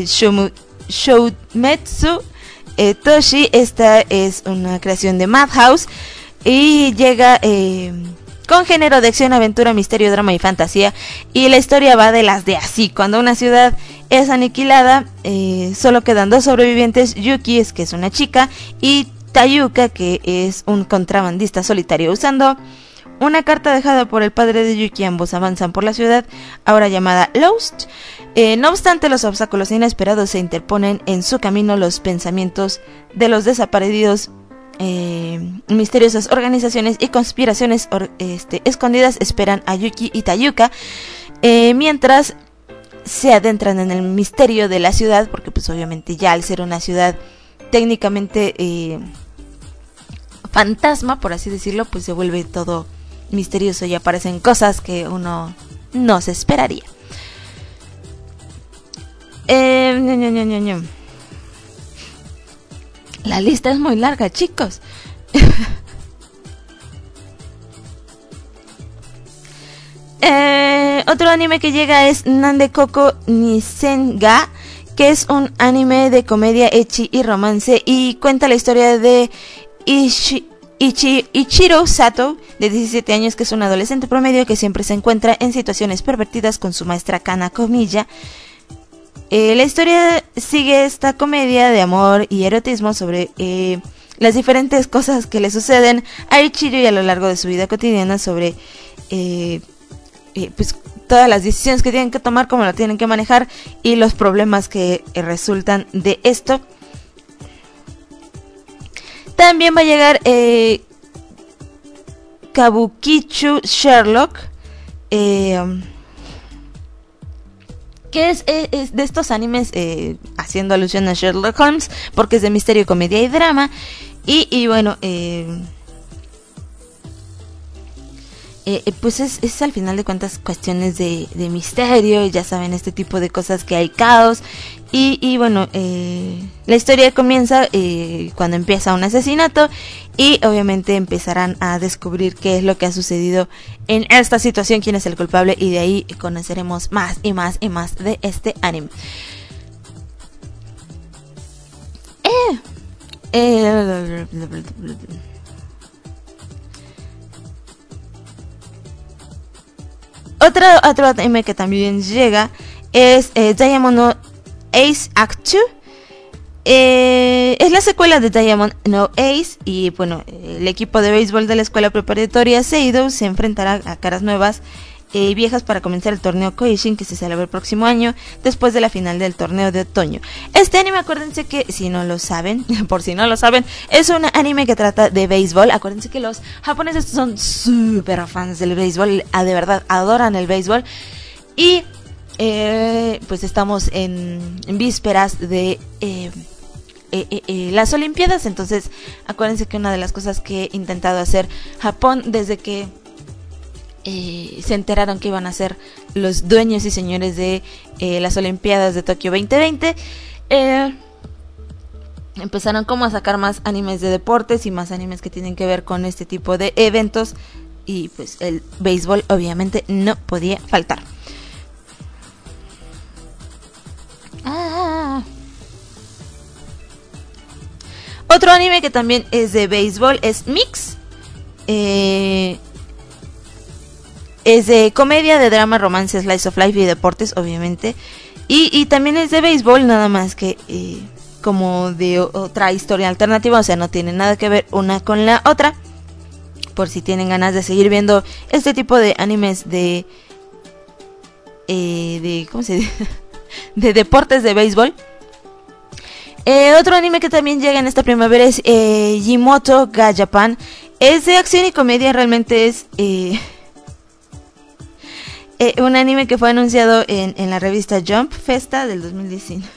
Shoumetsu Toshi. Esta es una creación de Madhouse y llega con género de acción, aventura, misterio, drama y fantasía. Y la historia va de las de así: cuando una ciudad es aniquilada, solo quedan dos sobrevivientes, Yuki, que es una chica, y Tayuka, que es un contrabandista solitario. Usando una carta dejada por el padre de Yuki, ambos avanzan por la ciudad, ahora llamada Lost. No obstante, los obstáculos inesperados se interponen en su camino. Los pensamientos de los desaparecidos, misteriosas organizaciones y conspiraciones escondidas esperan a Yuki y Tayuka, mientras se adentran en el misterio de la ciudad, porque pues obviamente ya al ser una ciudad técnicamente fantasma, por así decirlo, pues se vuelve todo misterioso y aparecen cosas que uno no se esperaría. La lista es muy larga, chicos. Otro anime que llega es Nandekoko Nisenga, que es un anime de comedia, ecchi y romance, y cuenta la historia de Ichiro Sato, de 17 años, que es un adolescente promedio que siempre se encuentra en situaciones pervertidas con su maestra Kanako Miya. La historia sigue esta comedia de amor y erotismo sobre las diferentes cosas que le suceden a Ichiro y a lo largo de su vida cotidiana, sobre pues todas las decisiones que tienen que tomar, cómo lo tienen que manejar y los problemas que resultan de esto. También va a llegar Kabukicho Sherlock, que es de estos animes haciendo alusión a Sherlock Holmes, porque es de misterio, comedia y drama. Y bueno, pues es al final de cuentas cuestiones de misterio, y ya saben, este tipo de cosas que hay caos. Y bueno, la historia comienza cuando empieza un asesinato, y obviamente empezarán a descubrir qué es lo que ha sucedido en esta situación, quién es el culpable, y de ahí conoceremos más y más y más de este anime. Otro anime que también llega es Diamond no Ace Act 2. Es la secuela de Diamond no Ace, y bueno, el equipo de béisbol de la escuela preparatoria Seido se enfrentará a caras nuevas viejas para comenzar el torneo Koishin, que se celebra el próximo año después de la final del torneo de otoño. Este anime, acuérdense que si no lo saben, por si no lo saben, es un anime que trata de béisbol. Acuérdense que los japoneses son súper fans del béisbol, de verdad adoran el béisbol. Y pues estamos en vísperas de las Olimpiadas. Entonces acuérdense que una de las cosas que he intentado hacer Japón desde que se enteraron que iban a ser los dueños y señores de las Olimpiadas de Tokio 2020, empezaron como a sacar más animes de deportes y más animes que tienen que ver con este tipo de eventos, y pues el béisbol obviamente no podía faltar. Otro anime que también es de béisbol es Mix. Es de comedia, de drama, romance, slice of life y deportes, obviamente. Y también es de béisbol, nada más que como de otra historia alternativa. O sea, no tiene nada que ver una con la otra. Por si tienen ganas de seguir viendo este tipo de animes de ¿cómo se dice? De deportes de béisbol. Otro anime que también llega en esta primavera es Jimoto ga Japan. Es de acción y comedia, realmente es un anime que fue anunciado en la revista Jump Festa del 2019.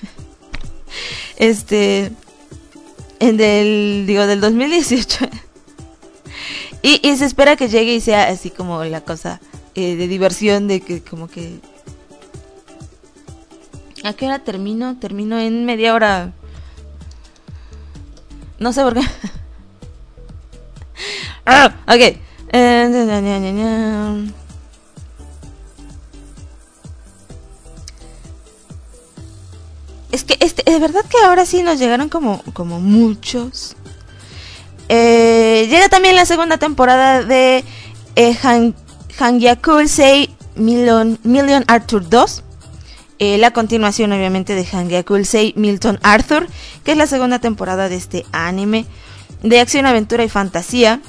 Del 2018. Y se espera que llegue y sea así como la cosa de diversión, de que como que... ¿A qué hora termino? Termino en media hora. No sé por qué. Ok. Es que de verdad que ahora sí nos llegaron como muchos. Llega también la segunda temporada de Hangyakusei Million Arthur 2. La continuación obviamente de Hangyakusei Milton Arthur, que es la segunda temporada de este anime de acción, aventura y fantasía.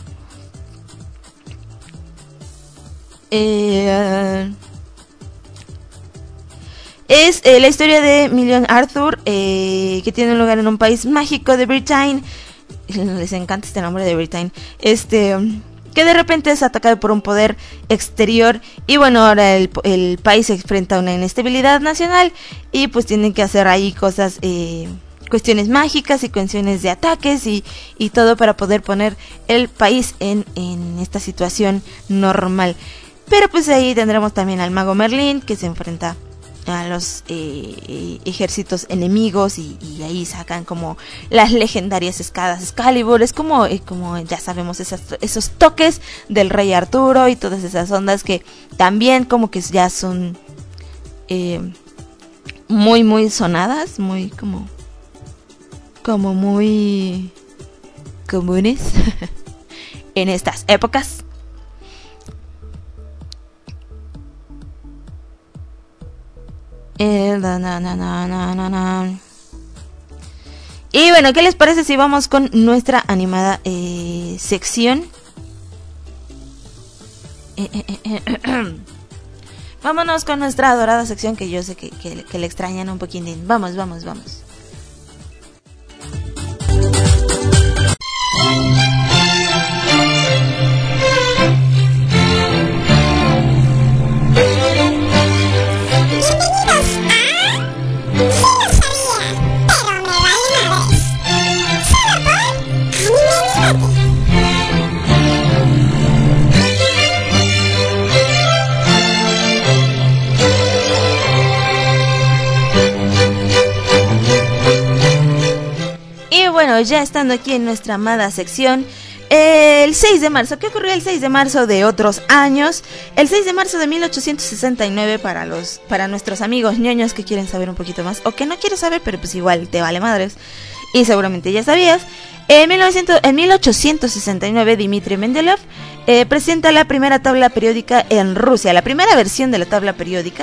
Es la historia de Million Arthur, que tiene lugar en un país mágico de Britain. Les encanta este nombre de Britain. Que de repente es atacado por un poder exterior. Y bueno, ahora el país se enfrenta a una inestabilidad nacional. Y pues tienen que hacer ahí cosas, cuestiones mágicas y cuestiones de ataques y todo para poder poner el país en esta situación normal. Pero pues ahí tendremos también al mago Merlín, que se enfrenta a los ejércitos enemigos y ahí sacan como las legendarias espadas Excalibur. Es como ya sabemos esos toques del rey Arturo y todas esas ondas que también como que ya son muy muy sonadas, muy como muy comunes en estas épocas. Y bueno, ¿qué les parece si vamos con nuestra animada sección? Vámonos con nuestra adorada sección, que yo sé que le extrañan un poquitín. Vamos. Bueno, ya estando aquí en nuestra amada sección, el 6 de marzo, ¿qué ocurrió el 6 de marzo de otros años? El 6 de marzo de 1869, para nuestros amigos ñoños que quieren saber un poquito más, o que no quieren saber, pero pues igual te vale madres, y seguramente ya sabías. En 1869, Dmitri Mendeleev presenta la primera tabla periódica en Rusia, la primera versión de la tabla periódica.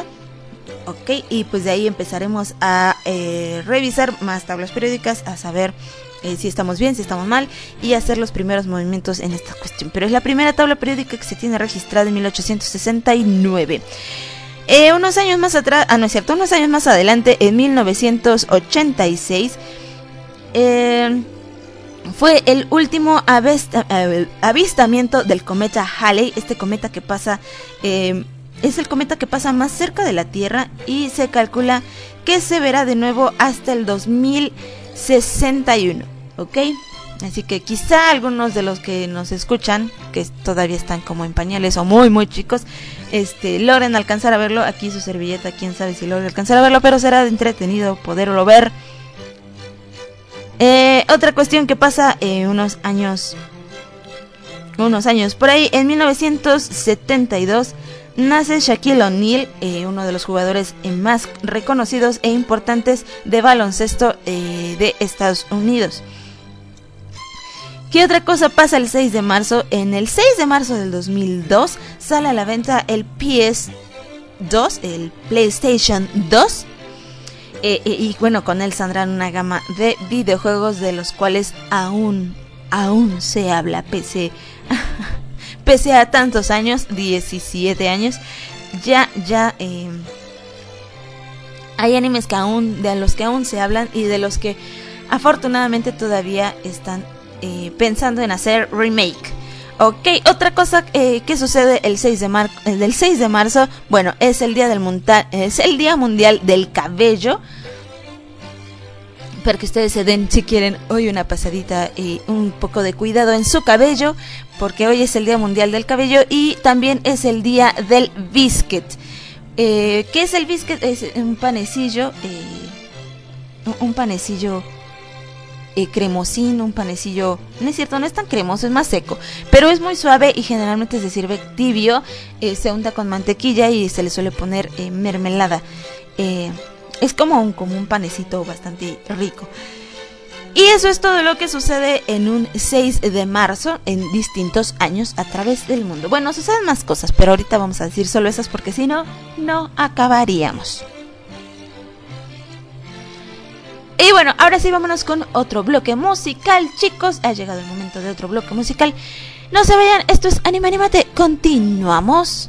Ok, y pues de ahí empezaremos a revisar más tablas periódicas, a saber si estamos bien, si estamos mal, y hacer los primeros movimientos en esta cuestión. Pero es la primera tabla periódica que se tiene registrada en 1869. Unos años más atrás, no es cierto, unos años más adelante, en 1986, fue el último avistamiento del cometa Halley. Este cometa que pasa, es el cometa que pasa más cerca de la Tierra y se calcula que se verá de nuevo hasta el 2061, ¿ok? Así que quizá algunos de los que nos escuchan, que todavía están como en pañales o muy muy chicos, logren alcanzar a verlo. Aquí su servilleta, quién sabe si logre alcanzar a verlo, pero será entretenido poderlo ver. Otra cuestión que pasa unos años por ahí, en 1972 nace Shaquille O'Neal, uno de los jugadores más reconocidos e importantes de baloncesto de Estados Unidos. ¿Qué otra cosa pasa el 6 de marzo? En el 6 de marzo del 2002 sale a la venta el PS2, el PlayStation 2. Y bueno, con él saldrán una gama de videojuegos de los cuales aún se habla, pese a tantos años, 17 años, ya hay animes de los que aún se hablan y de los que afortunadamente todavía están pensando en hacer remake. Ok, otra cosa que sucede el 6 de marzo, bueno, es el día mundial del cabello. Para que ustedes se den, si quieren, hoy una pasadita y un poco de cuidado en su cabello, porque hoy es el día mundial del cabello y también es el día del biscuit. ¿Qué es el biscuit? Es un panecillo, cremosín, un panecillo, no es cierto, no es tan cremoso, es más seco, pero es muy suave y generalmente se sirve tibio, se unta con mantequilla y se le suele poner mermelada. Es como un panecito bastante rico. Y eso es todo lo que sucede en un 6 de marzo en distintos años a través del mundo. Bueno, suceden más cosas, pero ahorita vamos a decir solo esas porque si no, no acabaríamos. Y bueno, ahora sí vámonos con otro bloque musical, chicos. Ha llegado el momento de otro bloque musical. No se vayan, esto es Anime Animate. Continuamos.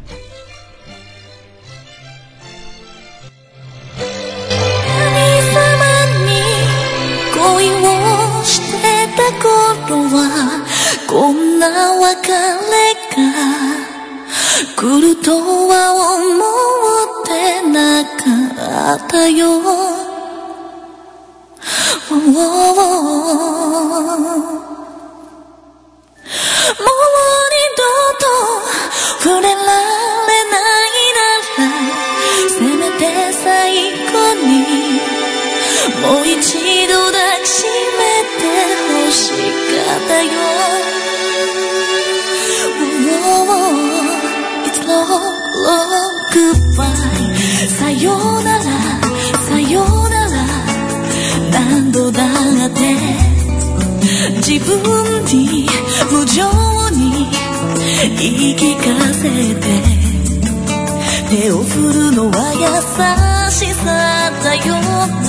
Goodbye, sayonara, sayonara. 何度だって自分に無情に言い聞かせて手を振るのは優しさだよね。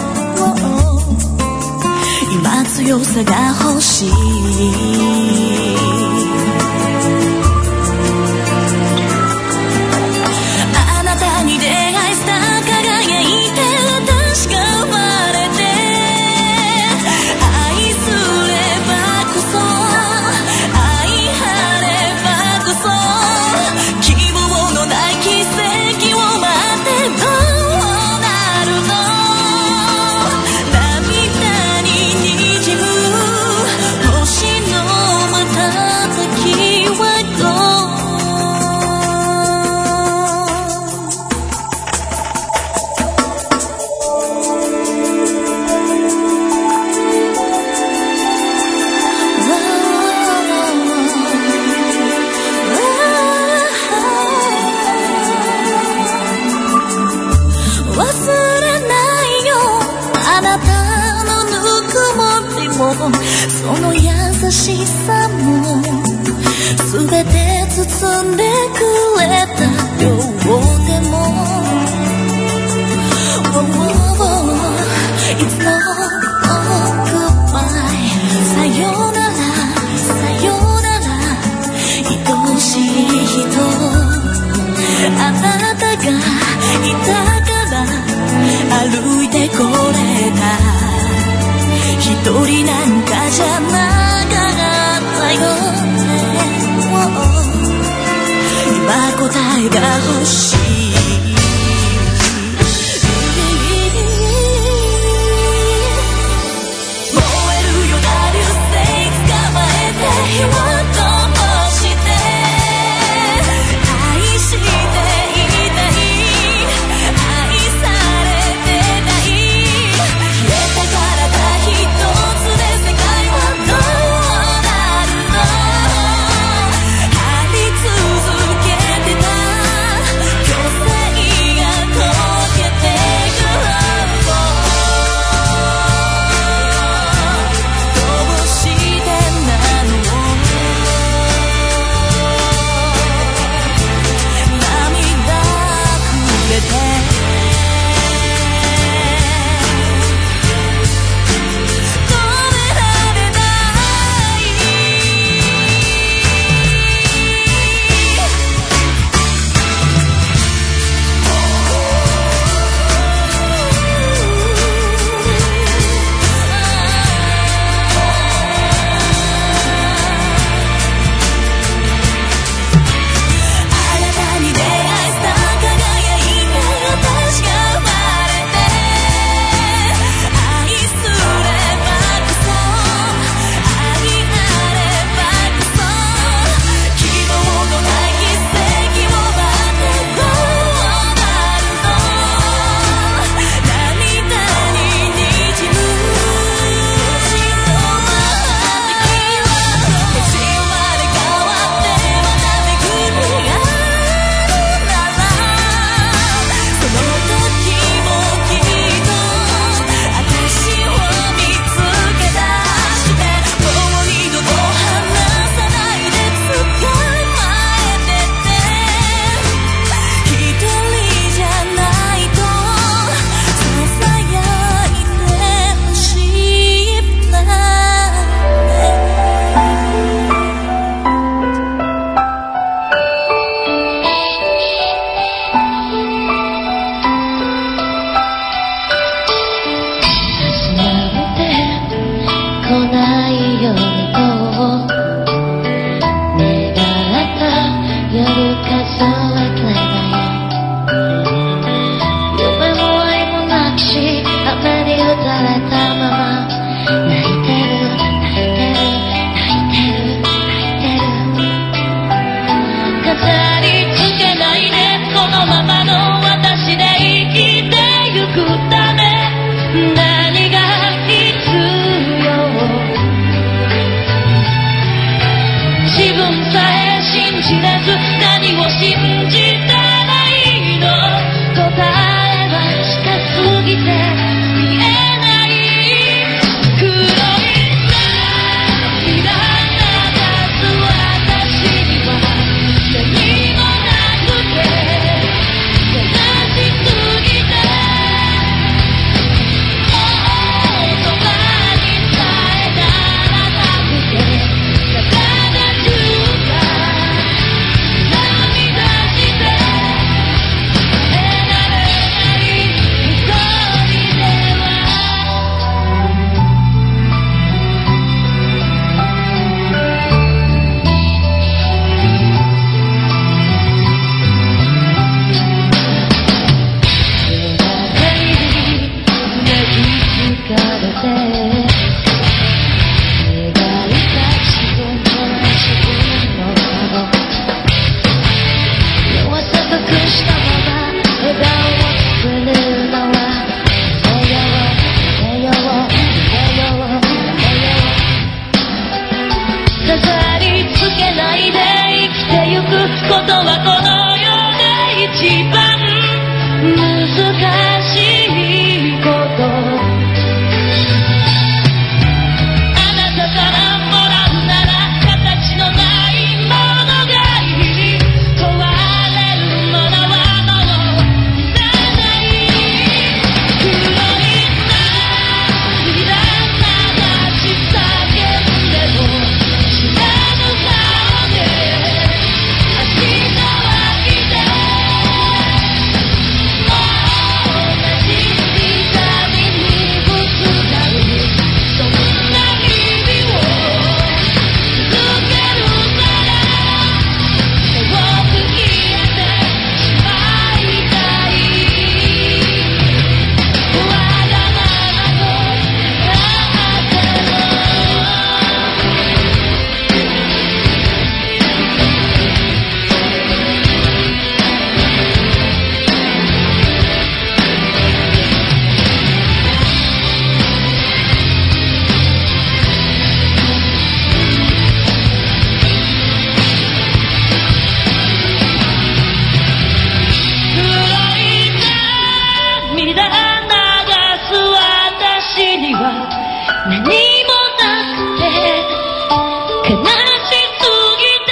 今強さが欲しい。その優しさもすべて包んでくれたようでも It's not goodbye 一人なんかじゃなかったよね。今答えが欲しい。燃えるような流星捕まえて火を灯して愛していたい、愛されてたい。消えた体一つで世界はどうなるの。張り続けてた強制何もなくて悲しすぎて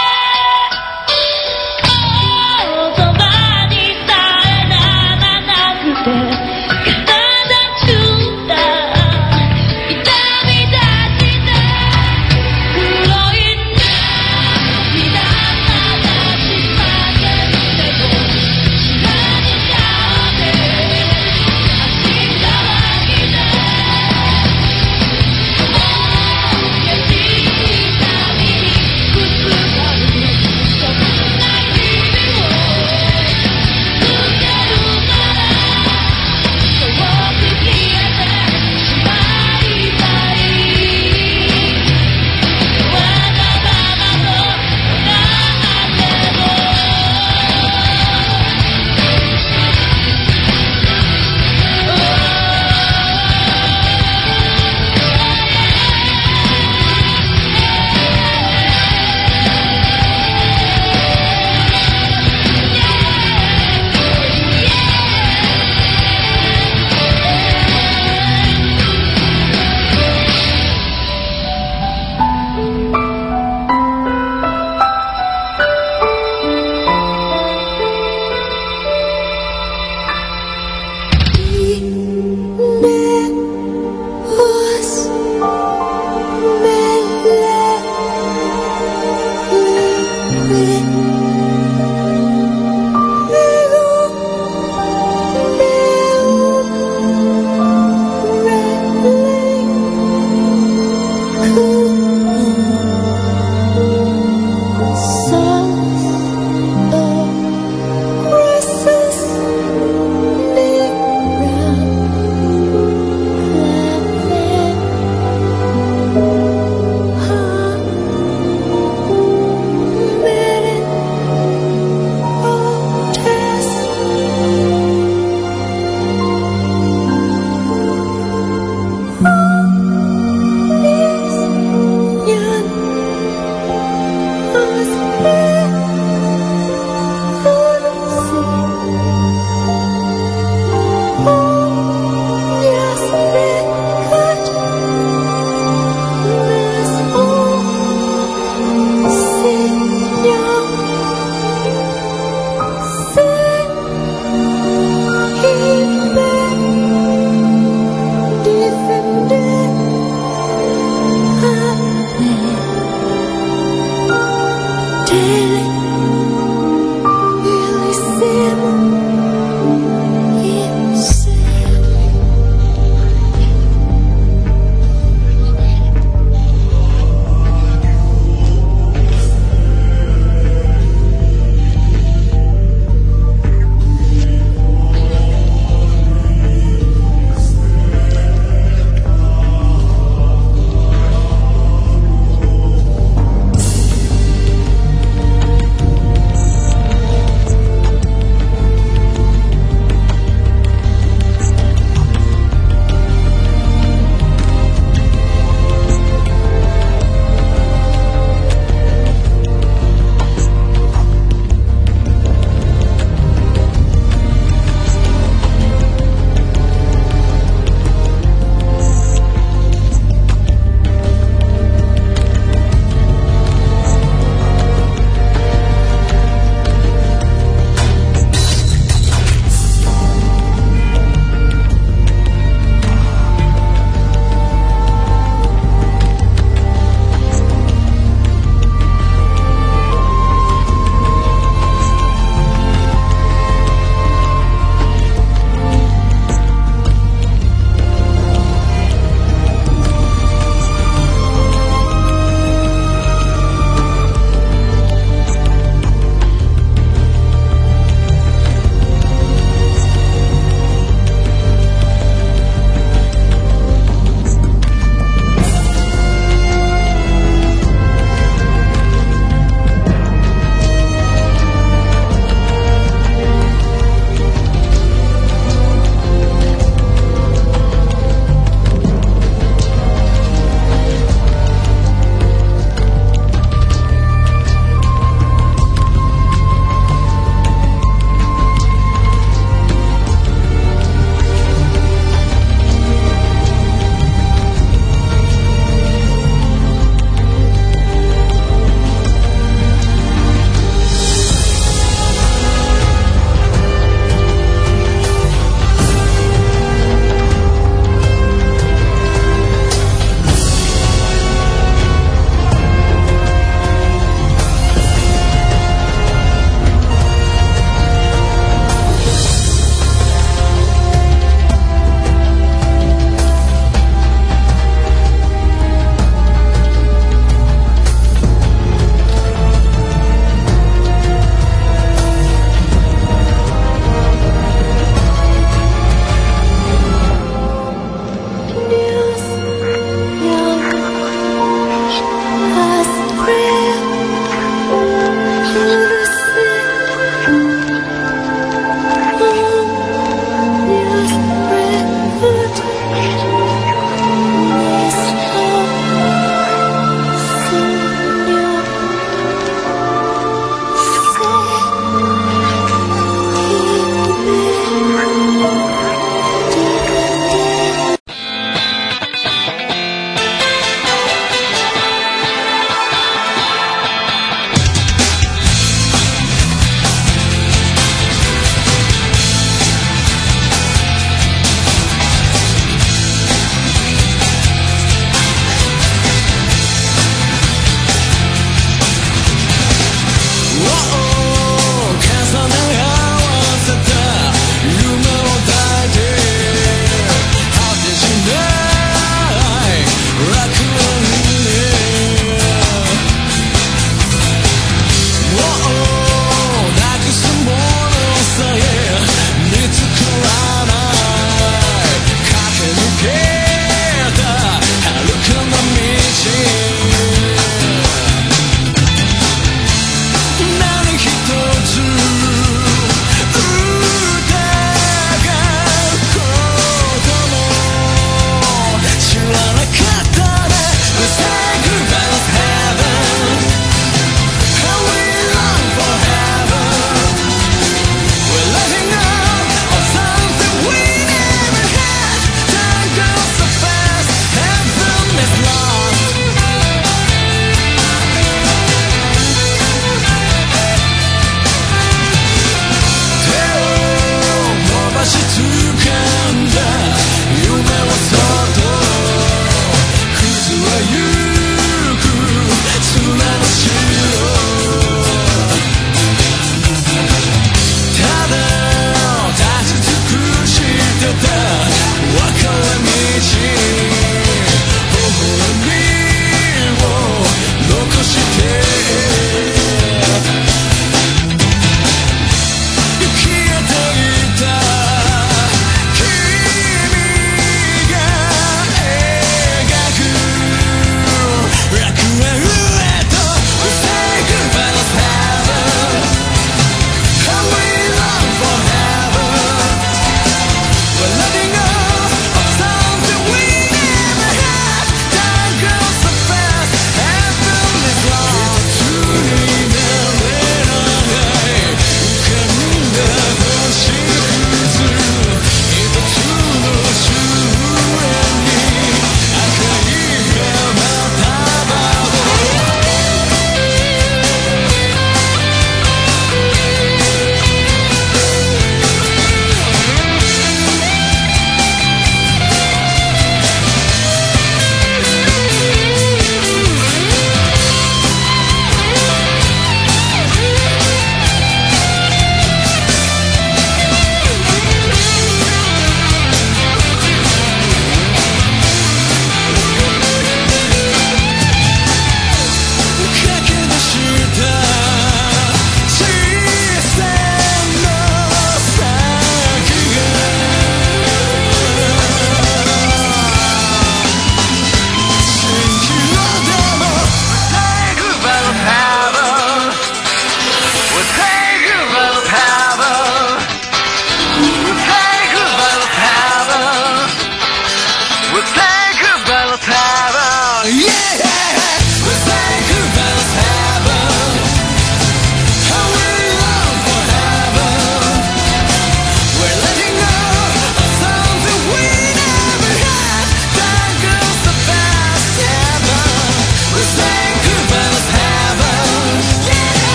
言葉にさえならなくて体中だ痛み出して黒い涙流しませんでも知らぬ顔で足が湧きて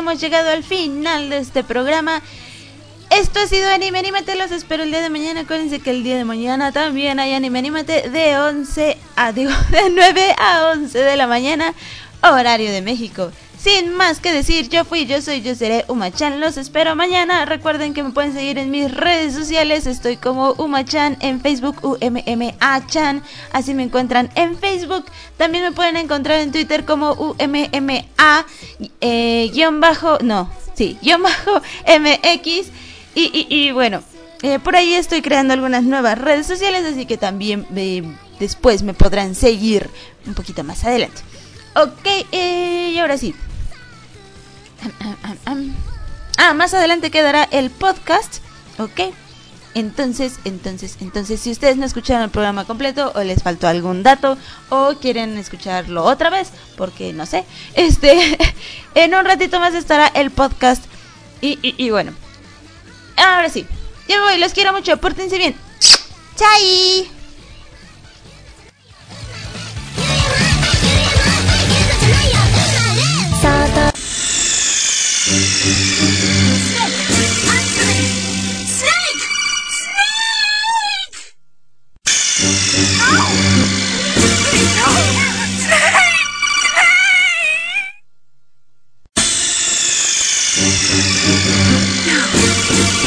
hemos llegado al final de este programa. Esto ha sido Anime Anímate, los espero el día de mañana. Acuérdense que el día de mañana también hay Anime Anímate de 9 a 11 de la mañana, horario de México. Sin más que decir, yo soy, yo seré Uma-chan. Los espero mañana. Recuerden que me pueden seguir en mis redes sociales. Estoy como Uma-chan en Facebook, UMMA-chan. Así me encuentran en Facebook. También me pueden encontrar en Twitter como UMMA MX. Y bueno, por ahí estoy creando algunas nuevas redes sociales. Así que también después me podrán seguir un poquito más adelante. Ok, y ahora sí. Más adelante quedará el podcast. Ok. Entonces, si ustedes no escucharon el programa completo, o les faltó algún dato, o quieren escucharlo otra vez, porque no sé, en un ratito más estará el podcast. Y bueno, ahora sí, yo me voy, los quiero mucho, pórtense bien. ¡Chai! Snake!